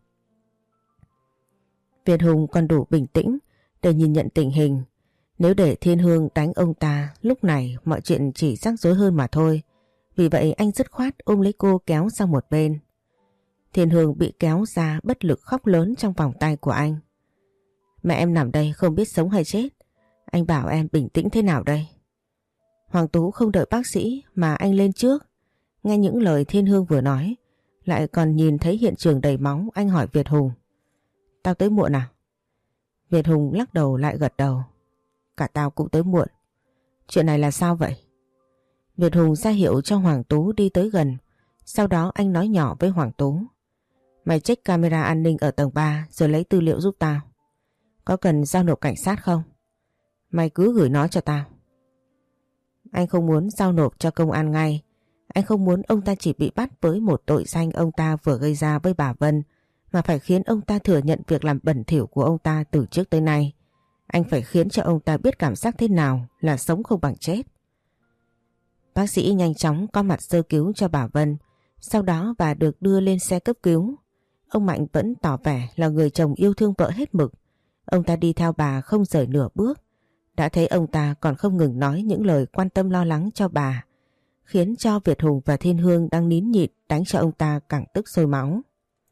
Việt Hùng còn đủ bình tĩnh để nhìn nhận tình hình. Nếu để Thiên Hương đánh ông ta, lúc này mọi chuyện chỉ rắc rối hơn mà thôi. Vì vậy anh dứt khoát ôm lấy cô kéo sang một bên. Thiên Hương bị kéo ra bất lực khóc lớn trong vòng tay của anh. Mẹ em nằm đây không biết sống hay chết. Anh bảo em bình tĩnh thế nào đây? Hoàng Tú không đợi bác sĩ mà anh lên trước. Nghe những lời Thiên Hương vừa nói, lại còn nhìn thấy hiện trường đầy máu, anh hỏi Việt Hùng. Tao tới muộn à? Việt Hùng lắc đầu lại gật đầu. Cả tao cũng tới muộn. Chuyện này là sao vậy? Việt Hùng ra hiệu cho Hoàng Tú đi tới gần. Sau đó anh nói nhỏ với Hoàng Tú. Mày check camera an ninh ở tầng ba rồi lấy tư liệu giúp tao. Có cần giao nộp cảnh sát không? Mày cứ gửi nó cho tao. Anh không muốn giao nộp cho công an ngay. Anh không muốn ông ta chỉ bị bắt với một tội danh ông ta vừa gây ra với bà Vân, mà phải khiến ông ta thừa nhận việc làm bẩn thỉu của ông ta từ trước tới nay. Anh phải khiến cho ông ta biết cảm giác thế nào là sống không bằng chết. Bác sĩ nhanh chóng có mặt sơ cứu cho bà Vân. Sau đó bà được đưa lên xe cấp cứu. Ông Mạnh vẫn tỏ vẻ là người chồng yêu thương vợ hết mực. Ông ta đi theo bà không rời nửa bước. Đã thấy ông ta còn không ngừng nói những lời quan tâm lo lắng cho bà, khiến cho Việt Hùng và Thiên Hương đang nín nhịn đánh cho ông ta càng tức sôi máu.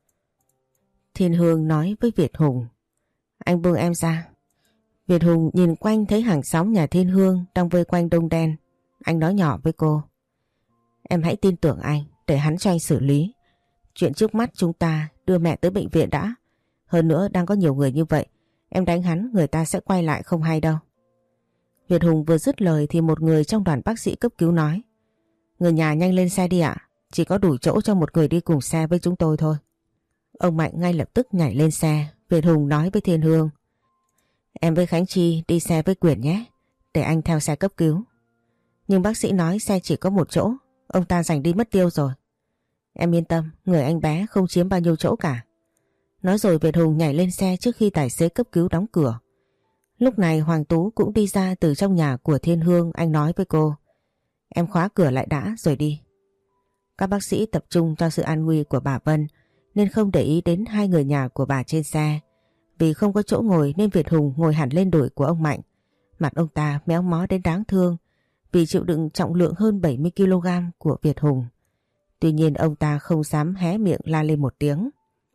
Thiên Hương nói với Việt Hùng. Anh buông em ra. Việt Hùng nhìn quanh thấy hàng xóm nhà Thiên Hương đang vây quanh đông đen. Anh nói nhỏ với cô. Em hãy tin tưởng anh để hắn cho anh xử lý. Chuyện trước mắt chúng ta đưa mẹ tới bệnh viện đã. Hơn nữa đang có nhiều người như vậy. Em đánh hắn người ta sẽ quay lại không hay đâu. Việt Hùng vừa dứt lời thì một người trong đoàn bác sĩ cấp cứu nói. Người nhà nhanh lên xe đi ạ. Chỉ có đủ chỗ cho một người đi cùng xe với chúng tôi thôi. Ông Mạnh ngay lập tức nhảy lên xe. Việt Hùng nói với Thiên Hương. Em với Khánh Chi đi xe với Quyền nhé. Để anh theo xe cấp cứu. Nhưng bác sĩ nói xe chỉ có một chỗ. Ông ta giành đi mất tiêu rồi. Em yên tâm, người anh bé không chiếm bao nhiêu chỗ cả. Nói rồi Việt Hùng nhảy lên xe trước khi tài xế cấp cứu đóng cửa. Lúc này Hoàng Tú cũng đi ra từ trong nhà của Thiên Hương. Anh nói với cô. Em khóa cửa lại đã rồi đi. Các bác sĩ tập trung cho sự an nguy của bà Vân nên không để ý đến hai người nhà của bà trên xe. Vì không có chỗ ngồi nên Việt Hùng ngồi hẳn lên đùi của ông Mạnh. Mặt ông ta méo mó đến đáng thương vì chịu đựng trọng lượng hơn bảy mươi ki lô gam của Việt Hùng. Tuy nhiên ông ta không dám hé miệng la lên một tiếng.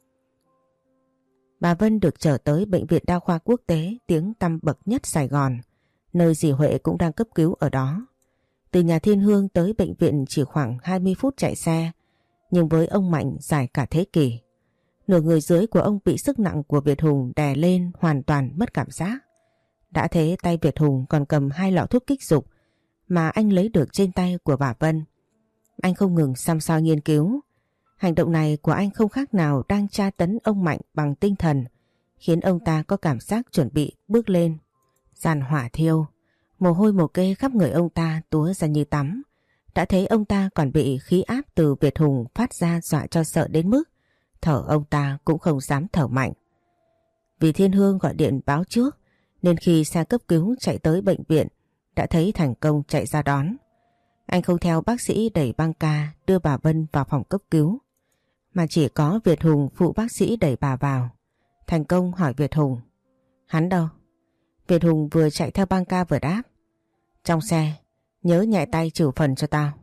Bà Vân được trở tới Bệnh viện Đa khoa Quốc tế tiếng tăm bậc nhất Sài Gòn, nơi dì Huệ cũng đang cấp cứu ở đó. Từ nhà Thiên Hương tới bệnh viện chỉ khoảng hai mươi phút chạy xe, nhưng với ông Mạnh dài cả thế kỷ. Nửa người dưới của ông bị sức nặng của Việt Hùng đè lên hoàn toàn mất cảm giác. Đã thế tay Việt Hùng còn cầm hai lọ thuốc kích dục mà anh lấy được trên tay của bà Vân. Anh không ngừng xăm soi nghiên cứu. Hành động này của anh không khác nào đang tra tấn ông Mạnh bằng tinh thần, khiến ông ta có cảm giác chuẩn bị bước lên giàn hỏa thiêu. Mồ hôi mồ kê khắp người ông ta túa ra như tắm. Đã thấy ông ta còn bị khí áp từ Việt Hùng phát ra dọa cho sợ đến mức thở ông ta cũng không dám thở mạnh. Vì Thiên Hương gọi điện báo trước nên khi xe cấp cứu chạy tới bệnh viện đã thấy Thành Công chạy ra đón. Anh không theo bác sĩ đẩy băng ca đưa bà Vân vào phòng cấp cứu, mà chỉ có Việt Hùng phụ bác sĩ đẩy bà vào. Thành Công hỏi Việt Hùng. Hắn đâu? Việt Hùng vừa chạy theo băng ca vừa đáp. Trong xe, nhớ nhẹ tay trừ phần cho tao.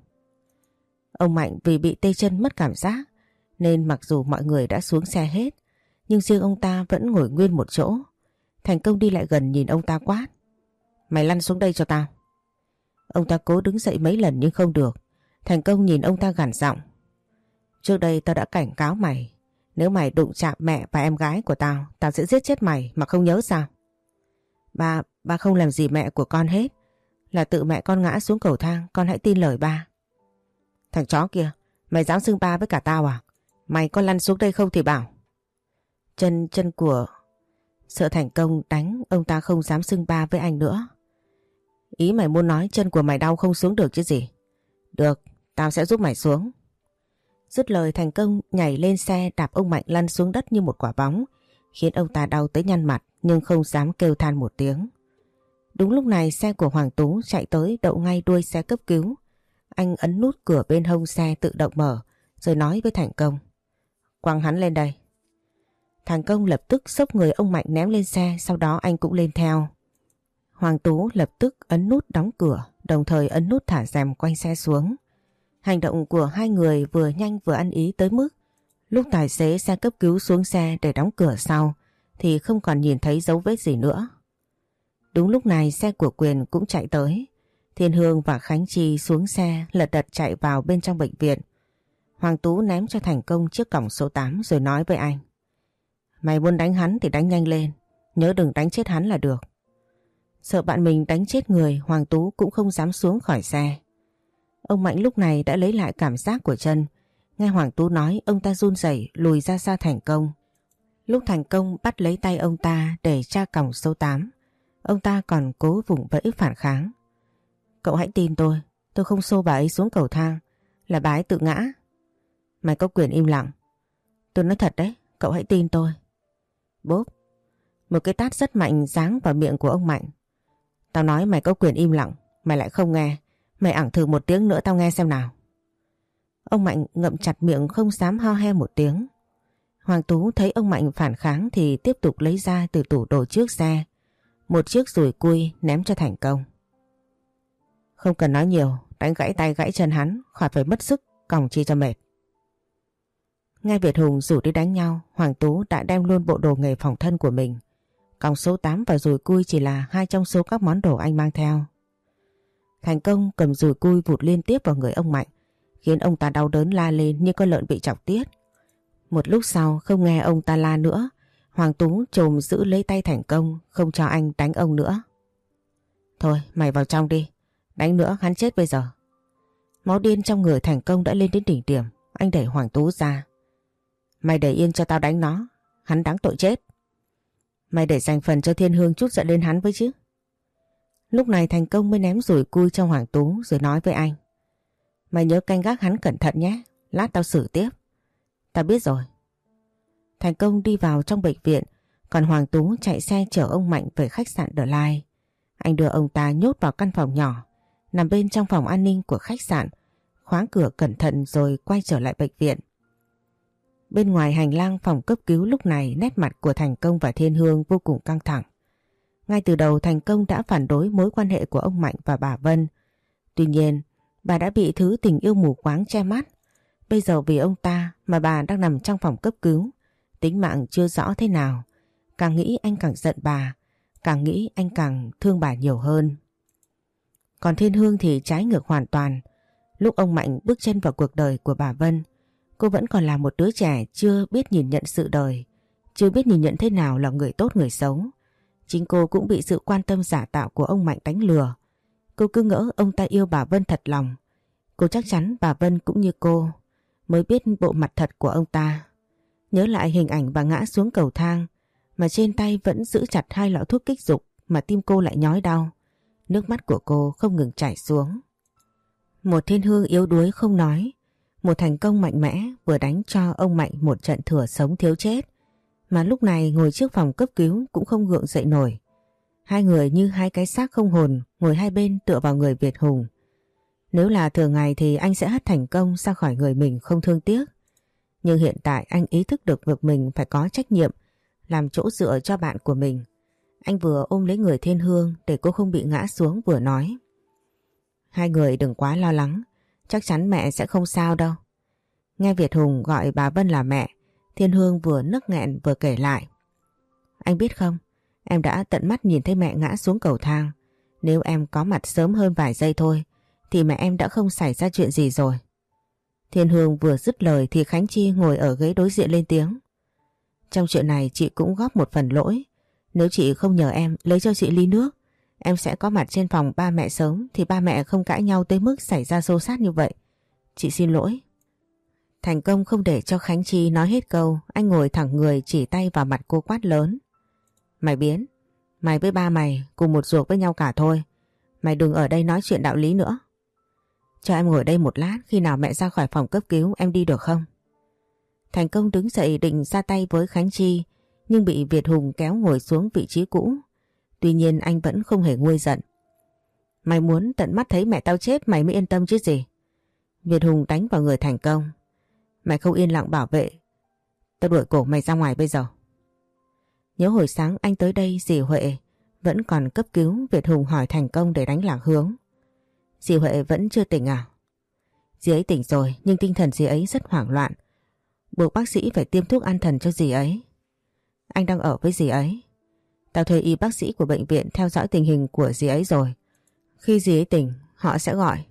Ông Mạnh vì bị tê chân mất cảm giác nên mặc dù mọi người đã xuống xe hết, nhưng riêng ông ta vẫn ngồi nguyên một chỗ. Thành Công đi lại gần nhìn ông ta quát. Mày lăn xuống đây cho tao. Ông ta cố đứng dậy mấy lần nhưng không được. Thành Công nhìn ông ta gằn giọng. Trước đây tao đã cảnh cáo mày, nếu mày đụng chạm mẹ và em gái của tao, tao sẽ giết chết mày mà không nhớ sao? Ba, ba không làm gì mẹ của con hết. Là tự mẹ con ngã xuống cầu thang, con hãy tin lời ba. Thằng chó kia, mày dám xưng ba với cả tao à? Mày có lăn xuống đây không thì bảo. Chân, chân của... Sợ Thành Công đánh, ông ta không dám xưng ba với anh nữa. Ý mày muốn nói chân của mày đau không xuống được chứ gì? Được, tao sẽ giúp mày xuống. Dứt lời Thành Công nhảy lên xe đạp ông Mạnh lăn xuống đất như một quả bóng, khiến ông ta đau tới nhăn mặt nhưng không dám kêu than một tiếng. Đúng lúc này xe của Hoàng Tú chạy tới đậu ngay đuôi xe cấp cứu. Anh ấn nút cửa bên hông xe tự động mở rồi nói với Thành Công. Quăng hắn lên đây. Thành Công lập tức xốc người ông Mạnh ném lên xe, sau đó anh cũng lên theo. Hoàng Tú lập tức ấn nút đóng cửa, đồng thời ấn nút thả rèm quanh xe xuống. Hành động của hai người vừa nhanh vừa ăn ý tới mức lúc tài xế xe cấp cứu xuống xe để đóng cửa sau thì không còn nhìn thấy dấu vết gì nữa. Đúng lúc này xe của Quyền cũng chạy tới. Thiên Hương và Khánh Chi xuống xe lật đật chạy vào bên trong bệnh viện. Hoàng Tú ném cho Thành Công chiếc còng số tám rồi nói với anh. Mày muốn đánh hắn thì đánh nhanh lên, nhớ đừng đánh chết hắn là được. Sợ bạn mình đánh chết người, Hoàng Tú cũng không dám xuống khỏi xe. Ông Mạnh lúc này đã lấy lại cảm giác của chân. Nghe Hoàng Tú nói, ông ta run rẩy lùi ra xa Thành Công. Lúc Thành Công bắt lấy tay ông ta để tra còng số tám, ông ta còn cố vùng vẫy phản kháng. Cậu hãy tin tôi, tôi không xô bà ấy xuống cầu thang, là bà ấy tự ngã. Mày có quyền im lặng. Tôi nói thật đấy, cậu hãy tin tôi. Bốp, một cái tát rất mạnh giáng vào miệng của ông Mạnh. Tao nói mày có quyền im lặng, mày lại không nghe. Mày ẳng thử một tiếng nữa tao nghe xem nào. Ông Mạnh ngậm chặt miệng không dám ho he một tiếng. Hoàng Tú thấy ông Mạnh phản kháng thì tiếp tục lấy ra từ tủ đồ trước xe một chiếc dùi cui ném cho Thành Công. Không cần nói nhiều, đánh gãy tay gãy chân hắn, khỏi phải mất sức còng chi cho mệt. Nghe Việt Hùng rủ đi đánh nhau, Hoàng Tú đã đem luôn bộ đồ nghề phòng thân của mình. Còng số tám và dùi cui chỉ là hai trong số các món đồ anh mang theo. Thành Công cầm dùi cui vụt liên tiếp vào người ông Mạnh, khiến ông ta đau đớn la lên như con lợn bị chọc tiết. Một lúc sau không nghe ông ta la nữa, Hoàng Tú chồm giữ lấy tay Thành Công, không cho anh đánh ông nữa. Thôi mày vào trong đi, đánh nữa hắn chết bây giờ. Máu điên trong người Thành Công đã lên đến đỉnh điểm, anh đẩy Hoàng Tú ra. Mày để yên cho tao đánh nó, hắn đáng tội chết. Mày để dành phần cho Thiên Hương chút giận lên hắn với chứ. Lúc này Thành Công mới ném dùi cui cho Hoàng Tú rồi nói với anh. Mày nhớ canh gác hắn cẩn thận nhé, lát tao xử tiếp. Tao biết rồi. Thành Công đi vào trong bệnh viện, còn Hoàng Tú chạy xe chở ông Mạnh về khách sạn The Line. Anh đưa ông ta nhốt vào căn phòng nhỏ, nằm bên trong phòng an ninh của khách sạn, khóa cửa cẩn thận rồi quay trở lại bệnh viện. Bên ngoài hành lang phòng cấp cứu lúc này nét mặt của Thành Công và Thiên Hương vô cùng căng thẳng. Ngay từ đầu Thành Công đã phản đối mối quan hệ của ông Mạnh và bà Vân. Tuy nhiên, bà đã bị thứ tình yêu mù quáng che mắt. Bây giờ vì ông ta mà bà đang nằm trong phòng cấp cứu, tính mạng chưa rõ thế nào. Càng nghĩ anh càng giận bà, càng nghĩ anh càng thương bà nhiều hơn. Còn Thiên Hương thì trái ngược hoàn toàn. Lúc ông Mạnh bước chân vào cuộc đời của bà Vân, cô vẫn còn là một đứa trẻ chưa biết nhìn nhận sự đời, chưa biết nhìn nhận thế nào là người tốt người xấu. Chính cô cũng bị sự quan tâm giả tạo của ông Mạnh đánh lừa. Cô cứ ngỡ ông ta yêu bà Vân thật lòng. Cô chắc chắn bà Vân cũng như cô mới biết bộ mặt thật của ông ta. Nhớ lại hình ảnh bà ngã xuống cầu thang mà trên tay vẫn giữ chặt hai lọ thuốc kích dục mà tim cô lại nhói đau. Nước mắt của cô không ngừng chảy xuống. Một Thiên Hương yếu đuối không nói, một Thành Công mạnh mẽ vừa đánh cho ông Mạnh một trận thừa sống thiếu chết, mà lúc này ngồi trước phòng cấp cứu cũng không gượng dậy nổi. Hai người như hai cái xác không hồn ngồi hai bên tựa vào người Việt Hùng. Nếu là thường ngày thì anh sẽ hất Thành Công ra khỏi người mình không thương tiếc. Nhưng hiện tại anh ý thức được việc mình phải có trách nhiệm làm chỗ dựa cho bạn của mình. Anh vừa ôm lấy người Thiên Hương để cô không bị ngã xuống vừa nói. Hai người đừng quá lo lắng, chắc chắn mẹ sẽ không sao đâu. Nghe Việt Hùng gọi bà Vân là mẹ, Thiên Hương vừa nức nghẹn vừa kể lại. Anh biết không, em đã tận mắt nhìn thấy mẹ ngã xuống cầu thang. Nếu em có mặt sớm hơn vài giây thôi thì mẹ em đã không xảy ra chuyện gì rồi. Thiên Hương vừa dứt lời thì Khánh Chi ngồi ở ghế đối diện lên tiếng. Trong chuyện này chị cũng góp một phần lỗi. Nếu chị không nhờ em lấy cho chị ly nước, em sẽ có mặt trên phòng ba mẹ sớm thì ba mẹ không cãi nhau tới mức xảy ra xô xát như vậy. Chị xin lỗi. Thành Công không để cho Khánh Chi nói hết câu, anh ngồi thẳng người chỉ tay vào mặt cô quát lớn. Mày biến, mày với ba mày cùng một ruột với nhau cả thôi. Mày đừng ở đây nói chuyện đạo lý nữa. Cho em ngồi đây một lát, khi nào mẹ ra khỏi phòng cấp cứu em đi được không? Thành Công đứng dậy định ra tay với Khánh Chi nhưng bị Việt Hùng kéo ngồi xuống vị trí cũ. Tuy nhiên anh vẫn không hề nguôi giận. Mày muốn tận mắt thấy mẹ tao chết mày mới yên tâm chứ gì? Việt Hùng đánh vào người Thành Công. Mày không yên lặng bảo vệ, tao đuổi cổ mày ra ngoài bây giờ. Nhớ hồi sáng anh tới đây dì Huệ vẫn còn cấp cứu, Việt Hùng hỏi Thành Công để đánh lạc hướng. Dì Huệ vẫn chưa tỉnh à? Dì ấy tỉnh rồi nhưng tinh thần dì ấy rất hoảng loạn. Buộc bác sĩ phải tiêm thuốc an thần cho dì ấy. Anh đang ở với dì ấy. Tao thuê y bác sĩ của bệnh viện theo dõi tình hình của dì ấy rồi. Khi dì ấy tỉnh họ sẽ gọi.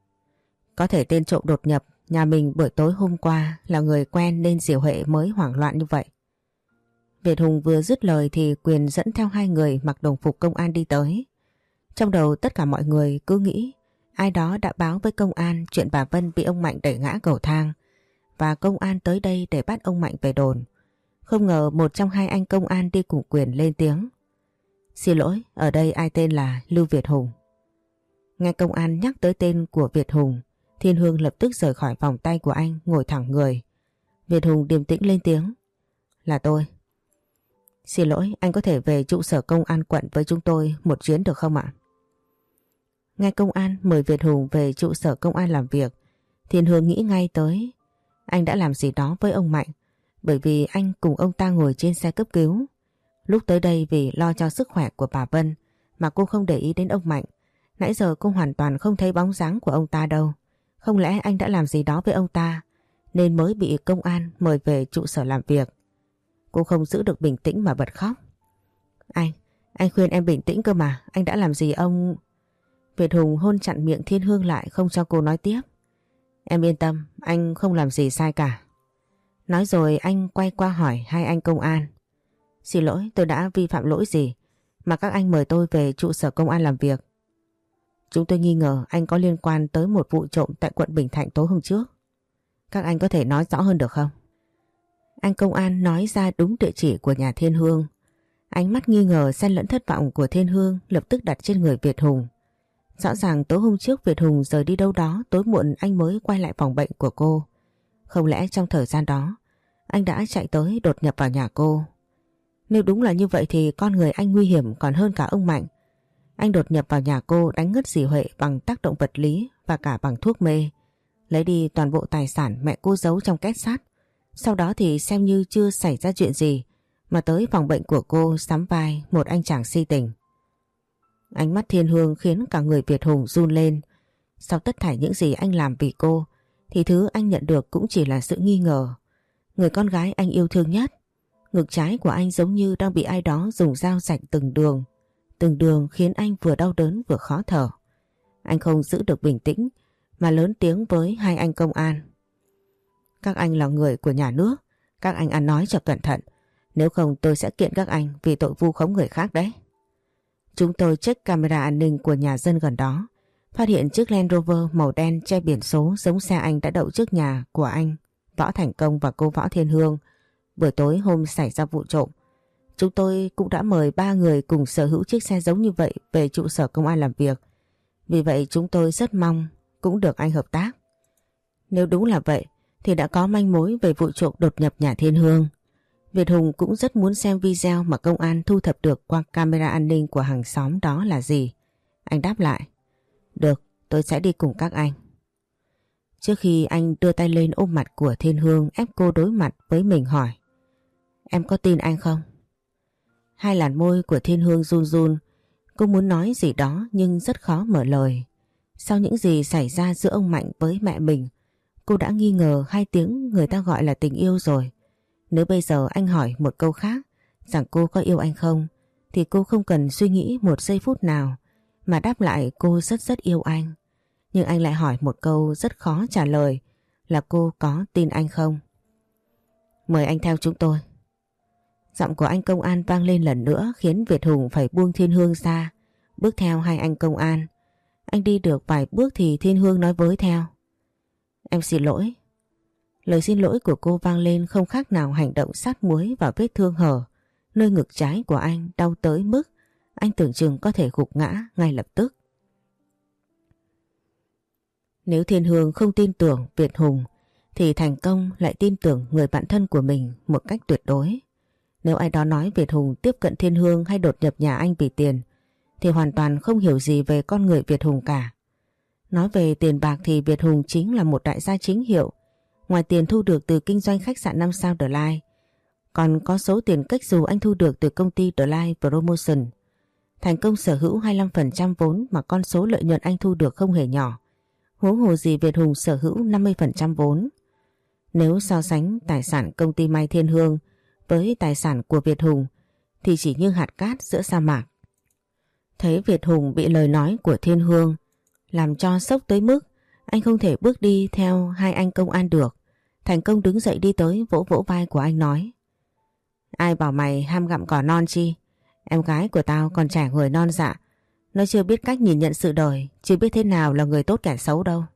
Có thể tên trộm đột nhập nhà mình buổi tối hôm qua là người quen nên dì Huệ mới hoảng loạn như vậy. Việt Hùng vừa dứt lời thì Quyền dẫn theo hai người mặc đồng phục công an đi tới. Trong đầu tất cả mọi người cứ nghĩ ai đó đã báo với công an chuyện bà Vân bị ông Mạnh đẩy ngã cầu thang và công an tới đây để bắt ông Mạnh về đồn. Không ngờ một trong hai anh công an đi cùng Quyền lên tiếng. Xin lỗi, ở đây ai tên là Lưu Việt Hùng. Nghe công an nhắc tới tên của Việt Hùng, Thiên Hương lập tức rời khỏi vòng tay của anh, ngồi thẳng người. Việt Hùng điềm tĩnh lên tiếng. Là tôi. Xin lỗi, anh có thể về trụ sở công an quận với chúng tôi một chuyến được không ạ? Nghe công an mời Việt Hùng về trụ sở công an làm việc, Thiên Hương nghĩ ngay tới anh đã làm gì đó với ông Mạnh, bởi vì anh cùng ông ta ngồi trên xe cấp cứu. Lúc tới đây vì lo cho sức khỏe của bà Vân mà cô không để ý đến ông Mạnh. Nãy giờ cô hoàn toàn không thấy bóng dáng của ông ta đâu. Không lẽ anh đã làm gì đó với ông ta nên mới bị công an mời về trụ sở làm việc? Cô không giữ được bình tĩnh mà bật khóc. Anh, anh khuyên em bình tĩnh cơ mà, anh đã làm gì ông... Việt Hùng hôn chặn miệng Thiên Hương lại không cho cô nói tiếp. Em yên tâm, anh không làm gì sai cả. Nói rồi anh quay qua hỏi hai anh công an. Xin lỗi, tôi đã vi phạm lỗi gì mà các anh mời tôi về trụ sở công an làm việc? Chúng tôi nghi ngờ anh có liên quan tới một vụ trộm tại quận Bình Thạnh tối hôm trước. Các anh có thể nói rõ hơn được không? Anh công an nói ra đúng địa chỉ của nhà Thiên Hương. Ánh mắt nghi ngờ xen lẫn thất vọng của Thiên Hương lập tức đặt trên người Việt Hùng. Rõ ràng tối hôm trước Việt Hùng rời đi đâu đó, tối muộn anh mới quay lại phòng bệnh của cô. Không lẽ trong thời gian đó anh đã chạy tới đột nhập vào nhà cô? Nếu đúng là như vậy thì con người anh nguy hiểm còn hơn cả ông Mạnh. Anh đột nhập vào nhà cô, đánh ngất dì Huệ bằng tác động vật lý và cả bằng thuốc mê, lấy đi toàn bộ tài sản mẹ cô giấu trong két sắt. Sau đó thì xem như chưa xảy ra chuyện gì mà tới phòng bệnh của cô sắm vai một anh chàng si tình. Ánh mắt Thiên Hương khiến cả người Việt Hùng run lên. Sau tất thảy những gì anh làm vì cô thì thứ anh nhận được cũng chỉ là sự nghi ngờ. Người con gái anh yêu thương nhất. Ngực trái của anh giống như đang bị ai đó dùng dao rạch từng đường. Từng đường khiến anh vừa đau đớn vừa khó thở. Anh không giữ được bình tĩnh mà lớn tiếng với hai anh công an. Các anh là người của nhà nước, các anh ăn nói cho cẩn thận. Nếu không tôi sẽ kiện các anh vì tội vu khống người khác đấy. Chúng tôi check camera an ninh của nhà dân gần đó, phát hiện chiếc Land Rover màu đen che biển số giống xe anh đã đậu trước nhà của anh Võ Thành Công và cô Võ Thiên Hương buổi tối hôm xảy ra vụ trộm. Chúng tôi cũng đã mời ba người cùng sở hữu chiếc xe giống như vậy về trụ sở công an làm việc. Vì vậy chúng tôi rất mong cũng được anh hợp tác. Nếu đúng là vậy thì đã có manh mối về vụ trộm đột nhập nhà Thiên Hương. Việt Hùng cũng rất muốn xem video mà công an thu thập được qua camera an ninh của hàng xóm đó là gì. Anh đáp lại. Được, tôi sẽ đi cùng các anh. Trước khi anh đưa tay lên ôm mặt của Thiên Hương ép cô đối mặt với mình hỏi. Em có tin anh không? Hai làn môi của Thiên Hương run run. Cô muốn nói gì đó nhưng rất khó mở lời. Sau những gì xảy ra giữa ông Mạnh với mẹ mình, cô đã nghi ngờ hai tiếng người ta gọi là tình yêu rồi. Nếu bây giờ anh hỏi một câu khác rằng cô có yêu anh không, thì cô không cần suy nghĩ một giây phút nào mà đáp lại cô rất rất yêu anh. Nhưng anh lại hỏi một câu rất khó trả lời là cô có tin anh không. Mời anh theo chúng tôi. Giọng của anh công an vang lên lần nữa khiến Việt Hùng phải buông Thiên Hương ra, bước theo hai anh công an. Anh đi được vài bước thì Thiên Hương nói với theo. Em xin lỗi. Lời xin lỗi của cô vang lên không khác nào hành động sát muối vào vết thương hở nơi ngực trái của anh, đau tới mức anh tưởng chừng có thể gục ngã ngay lập tức. Nếu Thiên Hương không tin tưởng Việt Hùng thì Thành Công lại tin tưởng người bạn thân của mình một cách tuyệt đối. Nếu ai đó nói Việt Hùng tiếp cận Thiên Hương hay đột nhập nhà anh vì tiền thì hoàn toàn không hiểu gì về con người Việt Hùng cả. Nói về tiền bạc thì Việt Hùng chính là một đại gia chính hiệu. Ngoài tiền thu được từ kinh doanh khách sạn năm sao The Line, còn có số tiền cách dù anh thu được từ công ty The Line Promotion. Thành Công sở hữu hai mươi lăm phần trăm vốn mà con số lợi nhuận anh thu được không hề nhỏ. Huống hồ gì Việt Hùng sở hữu năm mươi phần trăm vốn. Nếu so sánh tài sản công ty Mai Thiên Hương với tài sản của Việt Hùng thì chỉ như hạt cát giữa sa mạc. Thấy Việt Hùng bị lời nói của Thiên Hương làm cho sốc tới mức anh không thể bước đi theo hai anh công an được. Thành Công đứng dậy đi tới vỗ vỗ vai của anh nói: Ai bảo mày ham gặm cỏ non chi? Em gái của tao còn trẻ người non dạ. Nó chưa biết cách nhìn nhận sự đời, chưa biết thế nào là người tốt kẻ xấu đâu.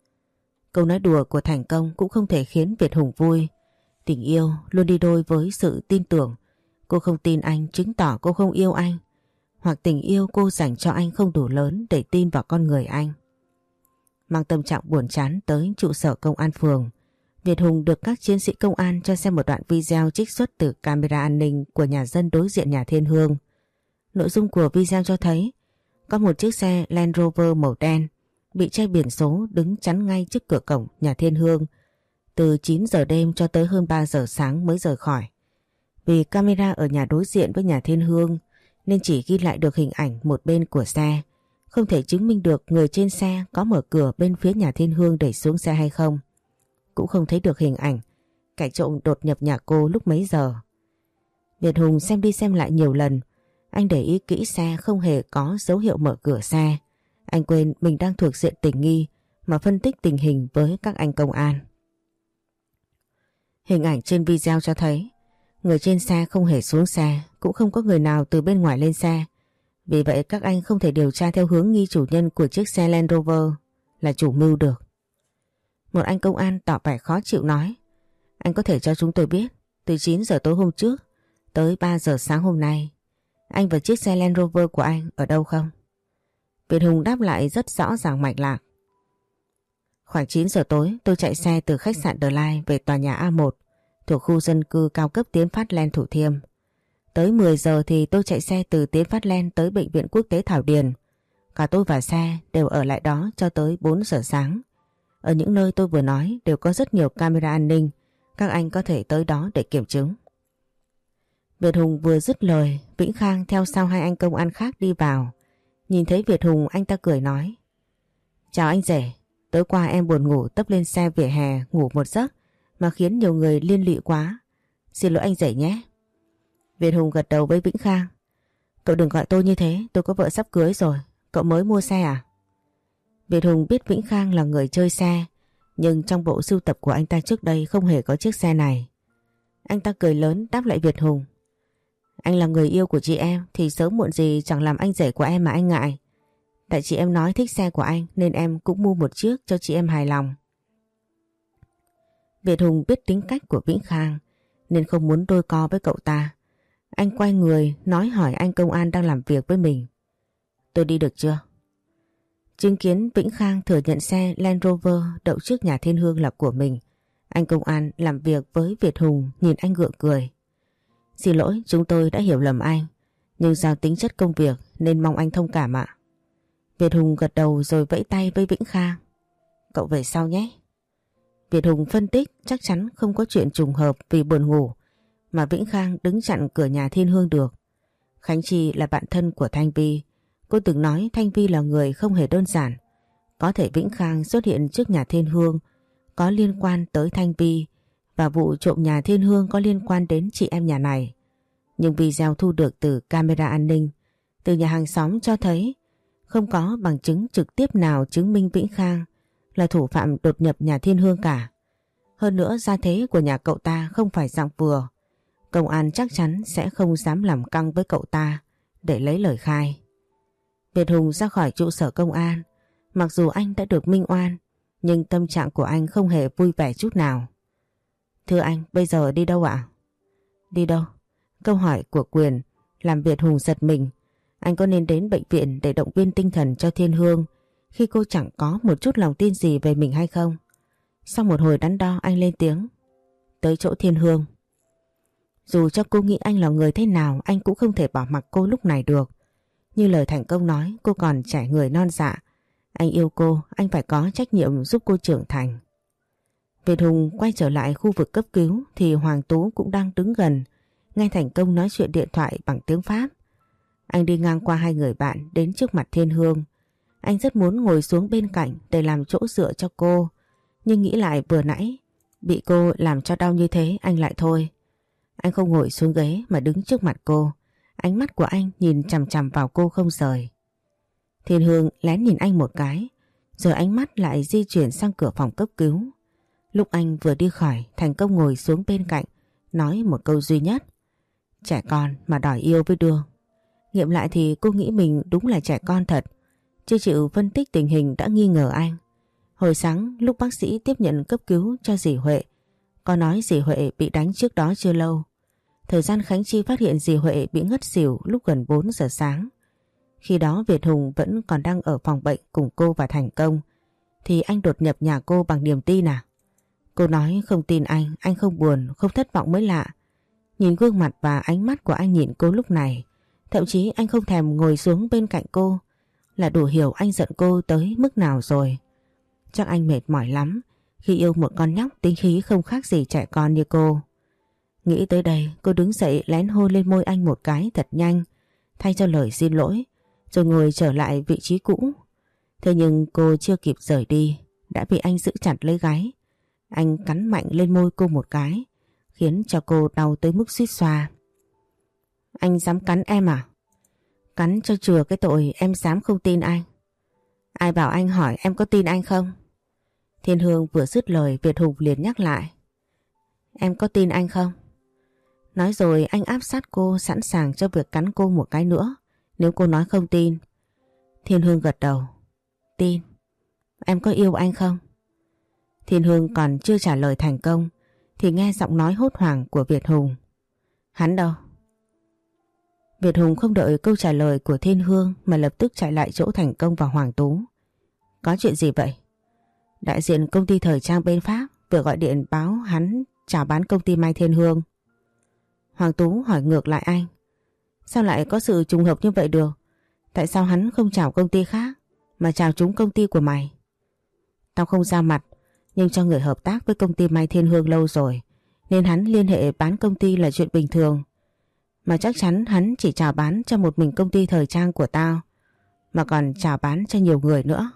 Câu nói đùa của Thành Công cũng không thể khiến Việt Hùng vui. Tình yêu luôn đi đôi với sự tin tưởng. Cô không tin anh chứng tỏ cô không yêu anh, hoặc tình yêu cô dành cho anh không đủ lớn để tin vào con người anh. Mang tâm trạng buồn chán tới trụ sở công an phường, Việt Hùng được các chiến sĩ công an cho xem một đoạn video trích xuất từ camera an ninh của nhà dân đối diện nhà Thiên Hương. Nội dung của video cho thấy có một chiếc xe Land Rover màu đen bị che biển số đứng chắn ngay trước cửa cổng nhà Thiên Hương từ chín giờ đêm cho tới hơn ba giờ sáng mới rời khỏi. Vì camera ở nhà đối diện với nhà Thiên Hương nên chỉ ghi lại được hình ảnh một bên của xe, không thể chứng minh được người trên xe có mở cửa bên phía nhà Thiên Hương để xuống xe hay không. Cũng không thấy được hình ảnh kẻ trộm đột nhập nhà cô lúc mấy giờ. Việt Hùng xem đi xem lại nhiều lần, anh để ý kỹ xe không hề có dấu hiệu mở cửa xe. Anh quên mình đang thuộc diện tình nghi mà phân tích tình hình với các anh công an. Hình ảnh trên video cho thấy người trên xe không hề xuống xe, cũng không có người nào từ bên ngoài lên xe. Vì vậy các anh không thể điều tra theo hướng nghi chủ nhân của chiếc xe Land Rover là chủ mưu được. Một anh công an tỏ vẻ khó chịu nói: Anh có thể cho chúng tôi biết từ chín giờ tối hôm trước tới ba giờ sáng hôm nay anh và chiếc xe Land Rover của anh ở đâu không? Việt Hùng đáp lại rất rõ ràng mạch lạc: Khoảng chín giờ tối tôi chạy xe từ khách sạn The Line về tòa nhà A một thuộc khu dân cư cao cấp Tiến Phát Land Thủ Thiêm. Tới mười giờ thì tôi chạy xe từ Tiến Phát Land tới Bệnh viện Quốc tế Thảo Điền. Cả tôi và xe đều ở lại đó cho tới bốn giờ sáng. Ở những nơi tôi vừa nói đều có rất nhiều camera an ninh, các anh có thể tới đó để kiểm chứng. Việt Hùng vừa dứt lời, Vĩnh Khang theo sau hai anh công an khác đi vào. Nhìn thấy Việt Hùng anh ta cười nói: Chào anh rể, tối qua em buồn ngủ tấp lên xe vỉa hè ngủ một giấc mà khiến nhiều người liên lụy quá. Xin lỗi anh rể nhé. Việt Hùng gật đầu với Vĩnh Khang: Cậu đừng gọi tôi như thế, tôi có vợ sắp cưới rồi. Cậu mới mua xe à? Việt Hùng biết Vĩnh Khang là người chơi xe, nhưng trong bộ sưu tập của anh ta trước đây không hề có chiếc xe này. Anh ta cười lớn đáp lại Việt Hùng: Anh là người yêu của chị em thì sớm muộn gì chẳng làm anh rể của em mà anh ngại. Tại chị em nói thích xe của anh nên em cũng mua một chiếc cho chị em hài lòng. Việt Hùng biết tính cách của Vĩnh Khang nên không muốn đôi co với cậu ta. Anh quay người nói hỏi anh công an đang làm việc với mình: Tôi đi được chưa? Chứng kiến Vĩnh Khang thừa nhận xe Land Rover đậu trước nhà Thiên Hương là của mình, anh công an làm việc với Việt Hùng nhìn anh gượng cười: Xin lỗi, chúng tôi đã hiểu lầm anh, nhưng do tính chất công việc nên mong anh thông cảm ạ. Việt Hùng gật đầu rồi vẫy tay với Vĩnh Khang: Cậu về sau nhé. Việt Hùng phân tích chắc chắn không có chuyện trùng hợp vì buồn ngủ mà Vĩnh Khang đứng chặn cửa nhà Thiên Hương được. Khánh Chi là bạn thân của Thanh Vi. Cô từng nói Thanh Vi là người không hề đơn giản. Có thể Vĩnh Khang xuất hiện trước nhà Thiên Hương có liên quan tới Thanh Vi, và vụ trộm nhà Thiên Hương có liên quan đến chị em nhà này. Nhưng video thu được từ camera an ninh từ nhà hàng xóm cho thấy không có bằng chứng trực tiếp nào chứng minh Vĩnh Khang là thủ phạm đột nhập nhà Thiên Hương cả. Hơn nữa gia thế của nhà cậu ta không phải dạng vừa. Công an chắc chắn sẽ không dám làm căng với cậu ta để lấy lời khai. Việt Hùng ra khỏi trụ sở công an. Mặc dù anh đã được minh oan, nhưng tâm trạng của anh không hề vui vẻ chút nào. Thưa anh, bây giờ đi đâu ạ? Đi đâu? Câu hỏi của Quyền làm Việt Hùng giật mình. Anh có nên đến bệnh viện để động viên tinh thần cho Thiên Hương khi cô chẳng có một chút lòng tin gì về mình hay không? Sau một hồi đắn đo anh lên tiếng. Tới chỗ Thiên Hương. Dù cho cô nghĩ anh là người thế nào, anh cũng không thể bỏ mặc cô lúc này được. Như lời Thành Công nói, cô còn trẻ người non dạ. Anh yêu cô, anh phải có trách nhiệm giúp cô trưởng thành. Việt Hùng quay trở lại khu vực cấp cứu thì Hoàng Tú cũng đang đứng gần, nghe Thành Công nói chuyện điện thoại bằng tiếng Pháp. Anh đi ngang qua hai người bạn đến trước mặt Thiên Hương. Anh rất muốn ngồi xuống bên cạnh để làm chỗ dựa cho cô, nhưng nghĩ lại vừa nãy bị cô làm cho đau như thế anh lại thôi. Anh không ngồi xuống ghế mà đứng trước mặt cô. Ánh mắt của anh nhìn chằm chằm vào cô không rời. Thiên Hương lén nhìn anh một cái, rồi ánh mắt lại di chuyển sang cửa phòng cấp cứu. Lúc anh vừa đi khỏi, Thành Công ngồi xuống bên cạnh, nói một câu duy nhất. Trẻ con mà đòi yêu với Đường. Nghiệm lại thì cô nghĩ mình đúng là trẻ con thật. Chưa chịu phân tích tình hình đã nghi ngờ anh. Hồi sáng lúc bác sĩ tiếp nhận cấp cứu cho dì Huệ, có nói dì Huệ bị đánh trước đó chưa lâu. Thời gian Khánh Chi phát hiện dì Huệ bị ngất xỉu lúc gần bốn giờ sáng. Khi đó Việt Hùng vẫn còn đang ở phòng bệnh cùng cô và Thành Công, thì anh đột nhập nhà cô bằng niềm tin à? Cô nói không tin anh, anh không buồn, không thất vọng mới lạ. Nhìn gương mặt và ánh mắt của anh nhìn cô lúc này, thậm chí anh không thèm ngồi xuống bên cạnh cô, là đủ hiểu anh giận cô tới mức nào rồi. Chắc anh mệt mỏi lắm khi yêu một con nhóc tính khí không khác gì trẻ con như cô. Nghĩ tới đây, cô đứng dậy lén hôn lên môi anh một cái thật nhanh, thay cho lời xin lỗi, rồi ngồi trở lại vị trí cũ. Thế nhưng cô chưa kịp rời đi, đã bị anh giữ chặt lấy gáy. Anh cắn mạnh lên môi cô một cái, khiến cho cô đau tới mức suýt xoa. Anh dám cắn em à? Cắn cho chừa cái tội em dám không tin anh. Ai bảo anh hỏi em có tin anh không? Thiên Hương vừa dứt lời, Việt Hùng liền nhắc lại. Em có tin anh không? Nói rồi anh áp sát cô, sẵn sàng cho việc cắn cô một cái nữa nếu cô nói không tin. Thiên Hương gật đầu. Tin. Em có yêu anh không? Thiên Hương còn chưa trả lời Thành Công thì nghe giọng nói hốt hoảng của Việt Hùng. Hắn đâu? Việt Hùng không đợi câu trả lời của Thiên Hương mà lập tức chạy lại chỗ Thành Công và Hoàng Tú. Có chuyện gì vậy? Đại diện công ty thời trang bên Pháp vừa gọi điện báo hắn chào bán công ty Mai Thiên Hương. Hoàng Tú hỏi ngược lại anh. Sao lại có sự trùng hợp như vậy được? Tại sao hắn không chào công ty khác mà chào trúng công ty của mày? Tao không ra mặt, nhưng cho người hợp tác với công ty Mai Thiên Hương lâu rồi, nên hắn liên hệ bán công ty là chuyện bình thường. Mà chắc chắn hắn chỉ chào bán cho một mình công ty thời trang của tao, mà còn chào bán cho nhiều người nữa.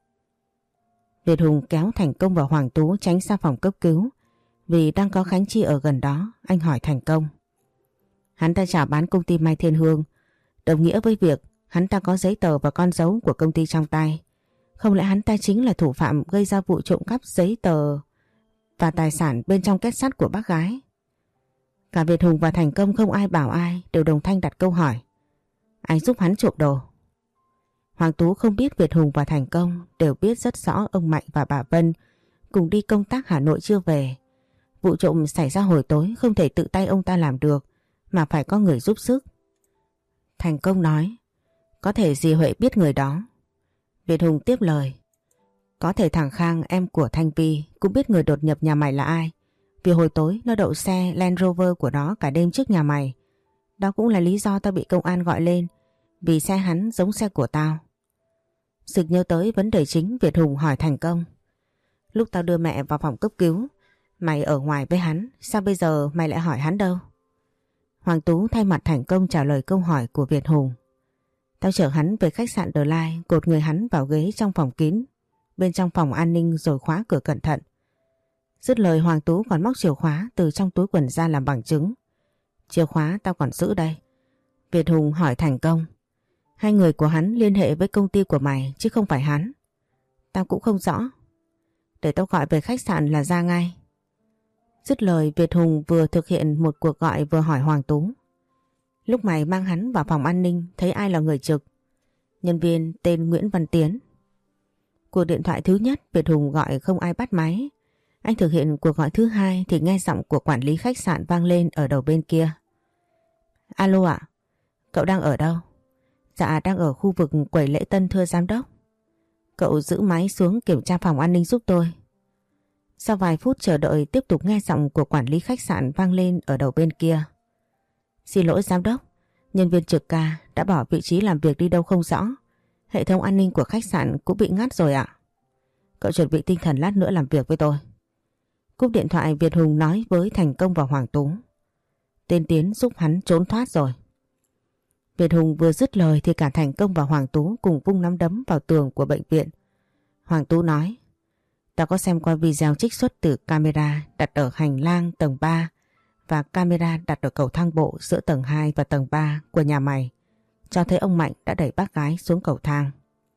Việt Hùng kéo Thành Công và Hoàng Tú tránh ra phòng cấp cứu. Vì đang có Khánh Chi ở gần đó, anh hỏi Thành Công. Hắn ta chào bán công ty Mai Thiên Hương, đồng nghĩa với việc hắn ta có giấy tờ và con dấu của công ty trong tay. Không lẽ hắn ta chính là thủ phạm gây ra vụ trộm cắp giấy tờ và tài sản bên trong két sắt của bác gái? Cả Việt Hùng và Thành Công không ai bảo ai, đều đồng thanh đặt câu hỏi. Anh giúp hắn trộm đồ. Hoàng Tú không biết Việt Hùng và Thành Công đều biết rất rõ ông Mạnh và bà Vân cùng đi công tác Hà Nội chưa về. Vụ trộm xảy ra hồi tối không thể tự tay ông ta làm được, mà phải có người giúp sức. Thành Công nói, có thể dì Huệ biết người đó. Việt Hùng tiếp lời, có thể thằng Khang em của Thanh Vi cũng biết người đột nhập nhà mày là ai, vì hồi tối nó đậu xe Land Rover của nó cả đêm trước nhà mày. Đó cũng là lý do tao bị công an gọi lên, vì xe hắn giống xe của tao. Sực nhớ tới vấn đề chính, Việt Hùng hỏi Thành Công, lúc tao đưa mẹ vào phòng cấp cứu, mày ở ngoài với hắn, sao bây giờ mày lại hỏi hắn đâu? Hoàng Tú thay mặt thành công trả lời câu hỏi của Việt Hùng. Tao chở hắn về khách sạn The Line, cột người hắn vào ghế trong phòng kín, bên trong phòng an ninh rồi khóa cửa cẩn thận. Dứt lời Hoàng Tú còn móc chìa khóa từ trong túi quần ra làm bằng chứng. Chìa khóa tao còn giữ đây. Việt Hùng hỏi thành công. Hai người của hắn liên hệ với công ty của mày chứ không phải hắn. Tao cũng không rõ. Để tao gọi về khách sạn là ra ngay. Dứt lời Việt Hùng vừa thực hiện một cuộc gọi vừa hỏi Hoàng Tú. Lúc mày mang hắn vào phòng an ninh thấy ai là người trực? Nhân viên tên Nguyễn Văn Tiến. Cuộc điện thoại thứ nhất Việt Hùng gọi không ai bắt máy. Anh thực hiện cuộc gọi thứ hai thì nghe giọng của quản lý khách sạn vang lên ở đầu bên kia. Alo ạ, cậu đang ở đâu? Dạ đang ở khu vực quầy lễ tân thưa giám đốc. Cậu giữ máy xuống kiểm tra phòng an ninh giúp tôi. Sau vài phút chờ đợi tiếp tục nghe giọng của quản lý khách sạn vang lên ở đầu bên kia. Xin lỗi giám đốc, nhân viên trực ca đã bỏ vị trí làm việc đi đâu không rõ. Hệ thống an ninh của khách sạn cũng bị ngắt rồi ạ. Cậu chuẩn bị tinh thần lát nữa làm việc với tôi. Cúp điện thoại Việt Hùng nói với Thành Công và Hoàng Tú. Tên Tiến giúp hắn trốn thoát rồi. Việt Hùng vừa dứt lời thì cả Thành Công và Hoàng Tú cùng vung nắm đấm vào tường của bệnh viện. Hoàng Tú nói, tao có xem qua video trích xuất từ camera đặt ở hành lang tầng ba và camera đặt ở cầu thang bộ giữa tầng hai và tầng ba của nhà mày, cho thấy ông Mạnh đã đẩy bác gái xuống cầu thang.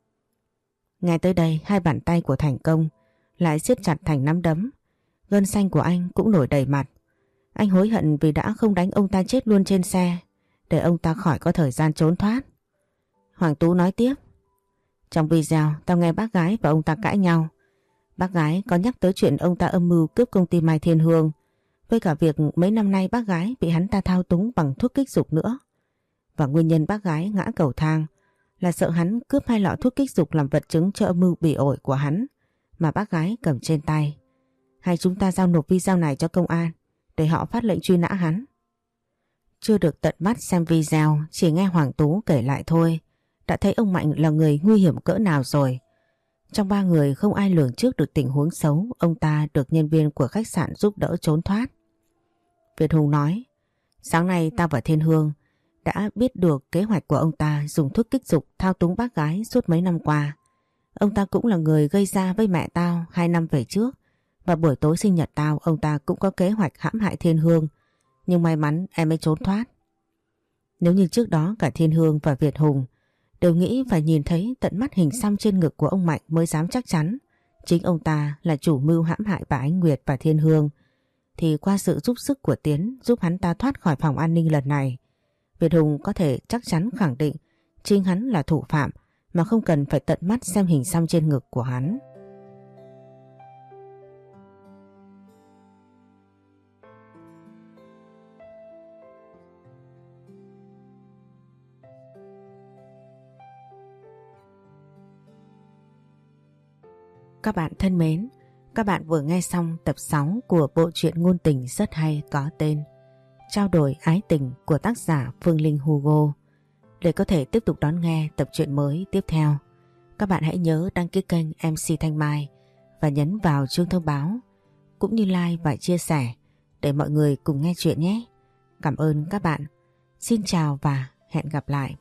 Ngay tới đây hai bàn tay của Thành Công lại siết chặt thành nắm đấm. Gân xanh của anh cũng nổi đầy mặt. Anh hối hận vì đã không đánh ông ta chết luôn trên xe để ông ta khỏi có thời gian trốn thoát. Hoàng Tú nói tiếp. Trong video tao nghe bác gái và ông ta cãi nhau. Bác gái có nhắc tới chuyện ông ta âm mưu cướp công ty Mai Thiên Hương, với cả việc mấy năm nay bác gái bị hắn ta thao túng bằng thuốc kích dục nữa. Và nguyên nhân bác gái ngã cầu thang là sợ hắn cướp hai lọ thuốc kích dục làm vật chứng cho âm mưu bỉ ổi của hắn mà bác gái cầm trên tay. Hay chúng ta giao nộp video này cho công an để họ phát lệnh truy nã hắn? Chưa được tận mắt xem video, chỉ nghe Hoàng Tú kể lại thôi, đã thấy ông Mạnh là người nguy hiểm cỡ nào rồi. Trong ba người không ai lường trước được tình huống xấu ông ta được nhân viên của khách sạn giúp đỡ trốn thoát. Việt Hùng nói, sáng nay tao và Thiên Hương đã biết được kế hoạch của ông ta dùng thuốc kích dục thao túng bác gái suốt mấy năm qua. Ông ta cũng là người gây ra với mẹ tao hai năm về trước, và buổi tối sinh nhật tao ông ta cũng có kế hoạch hãm hại Thiên Hương, nhưng may mắn em mới trốn thoát. Nếu như trước đó cả Thiên Hương và Việt Hùng đều nghĩ phải nhìn thấy tận mắt hình xăm trên ngực của ông Mạnh mới dám chắc chắn chính ông ta là chủ mưu hãm hại bà Ánh Nguyệt và Thiên Hương, thì qua sự giúp sức của Tiến giúp hắn ta thoát khỏi phòng an ninh lần này, Việt Hùng có thể chắc chắn khẳng định chính hắn là thủ phạm mà không cần phải tận mắt xem hình xăm trên ngực của hắn. Các bạn thân mến, các bạn vừa nghe xong tập sáu của bộ truyện ngôn tình rất hay có tên Trao đổi ái tình của tác giả Phương Linh Hugo. Để có thể tiếp tục đón nghe tập truyện mới tiếp theo, các bạn hãy nhớ đăng ký kênh em xê Thanh Mai và nhấn vào chuông thông báo, cũng như like và chia sẻ để mọi người cùng nghe chuyện nhé. Cảm ơn các bạn. Xin chào và hẹn gặp lại.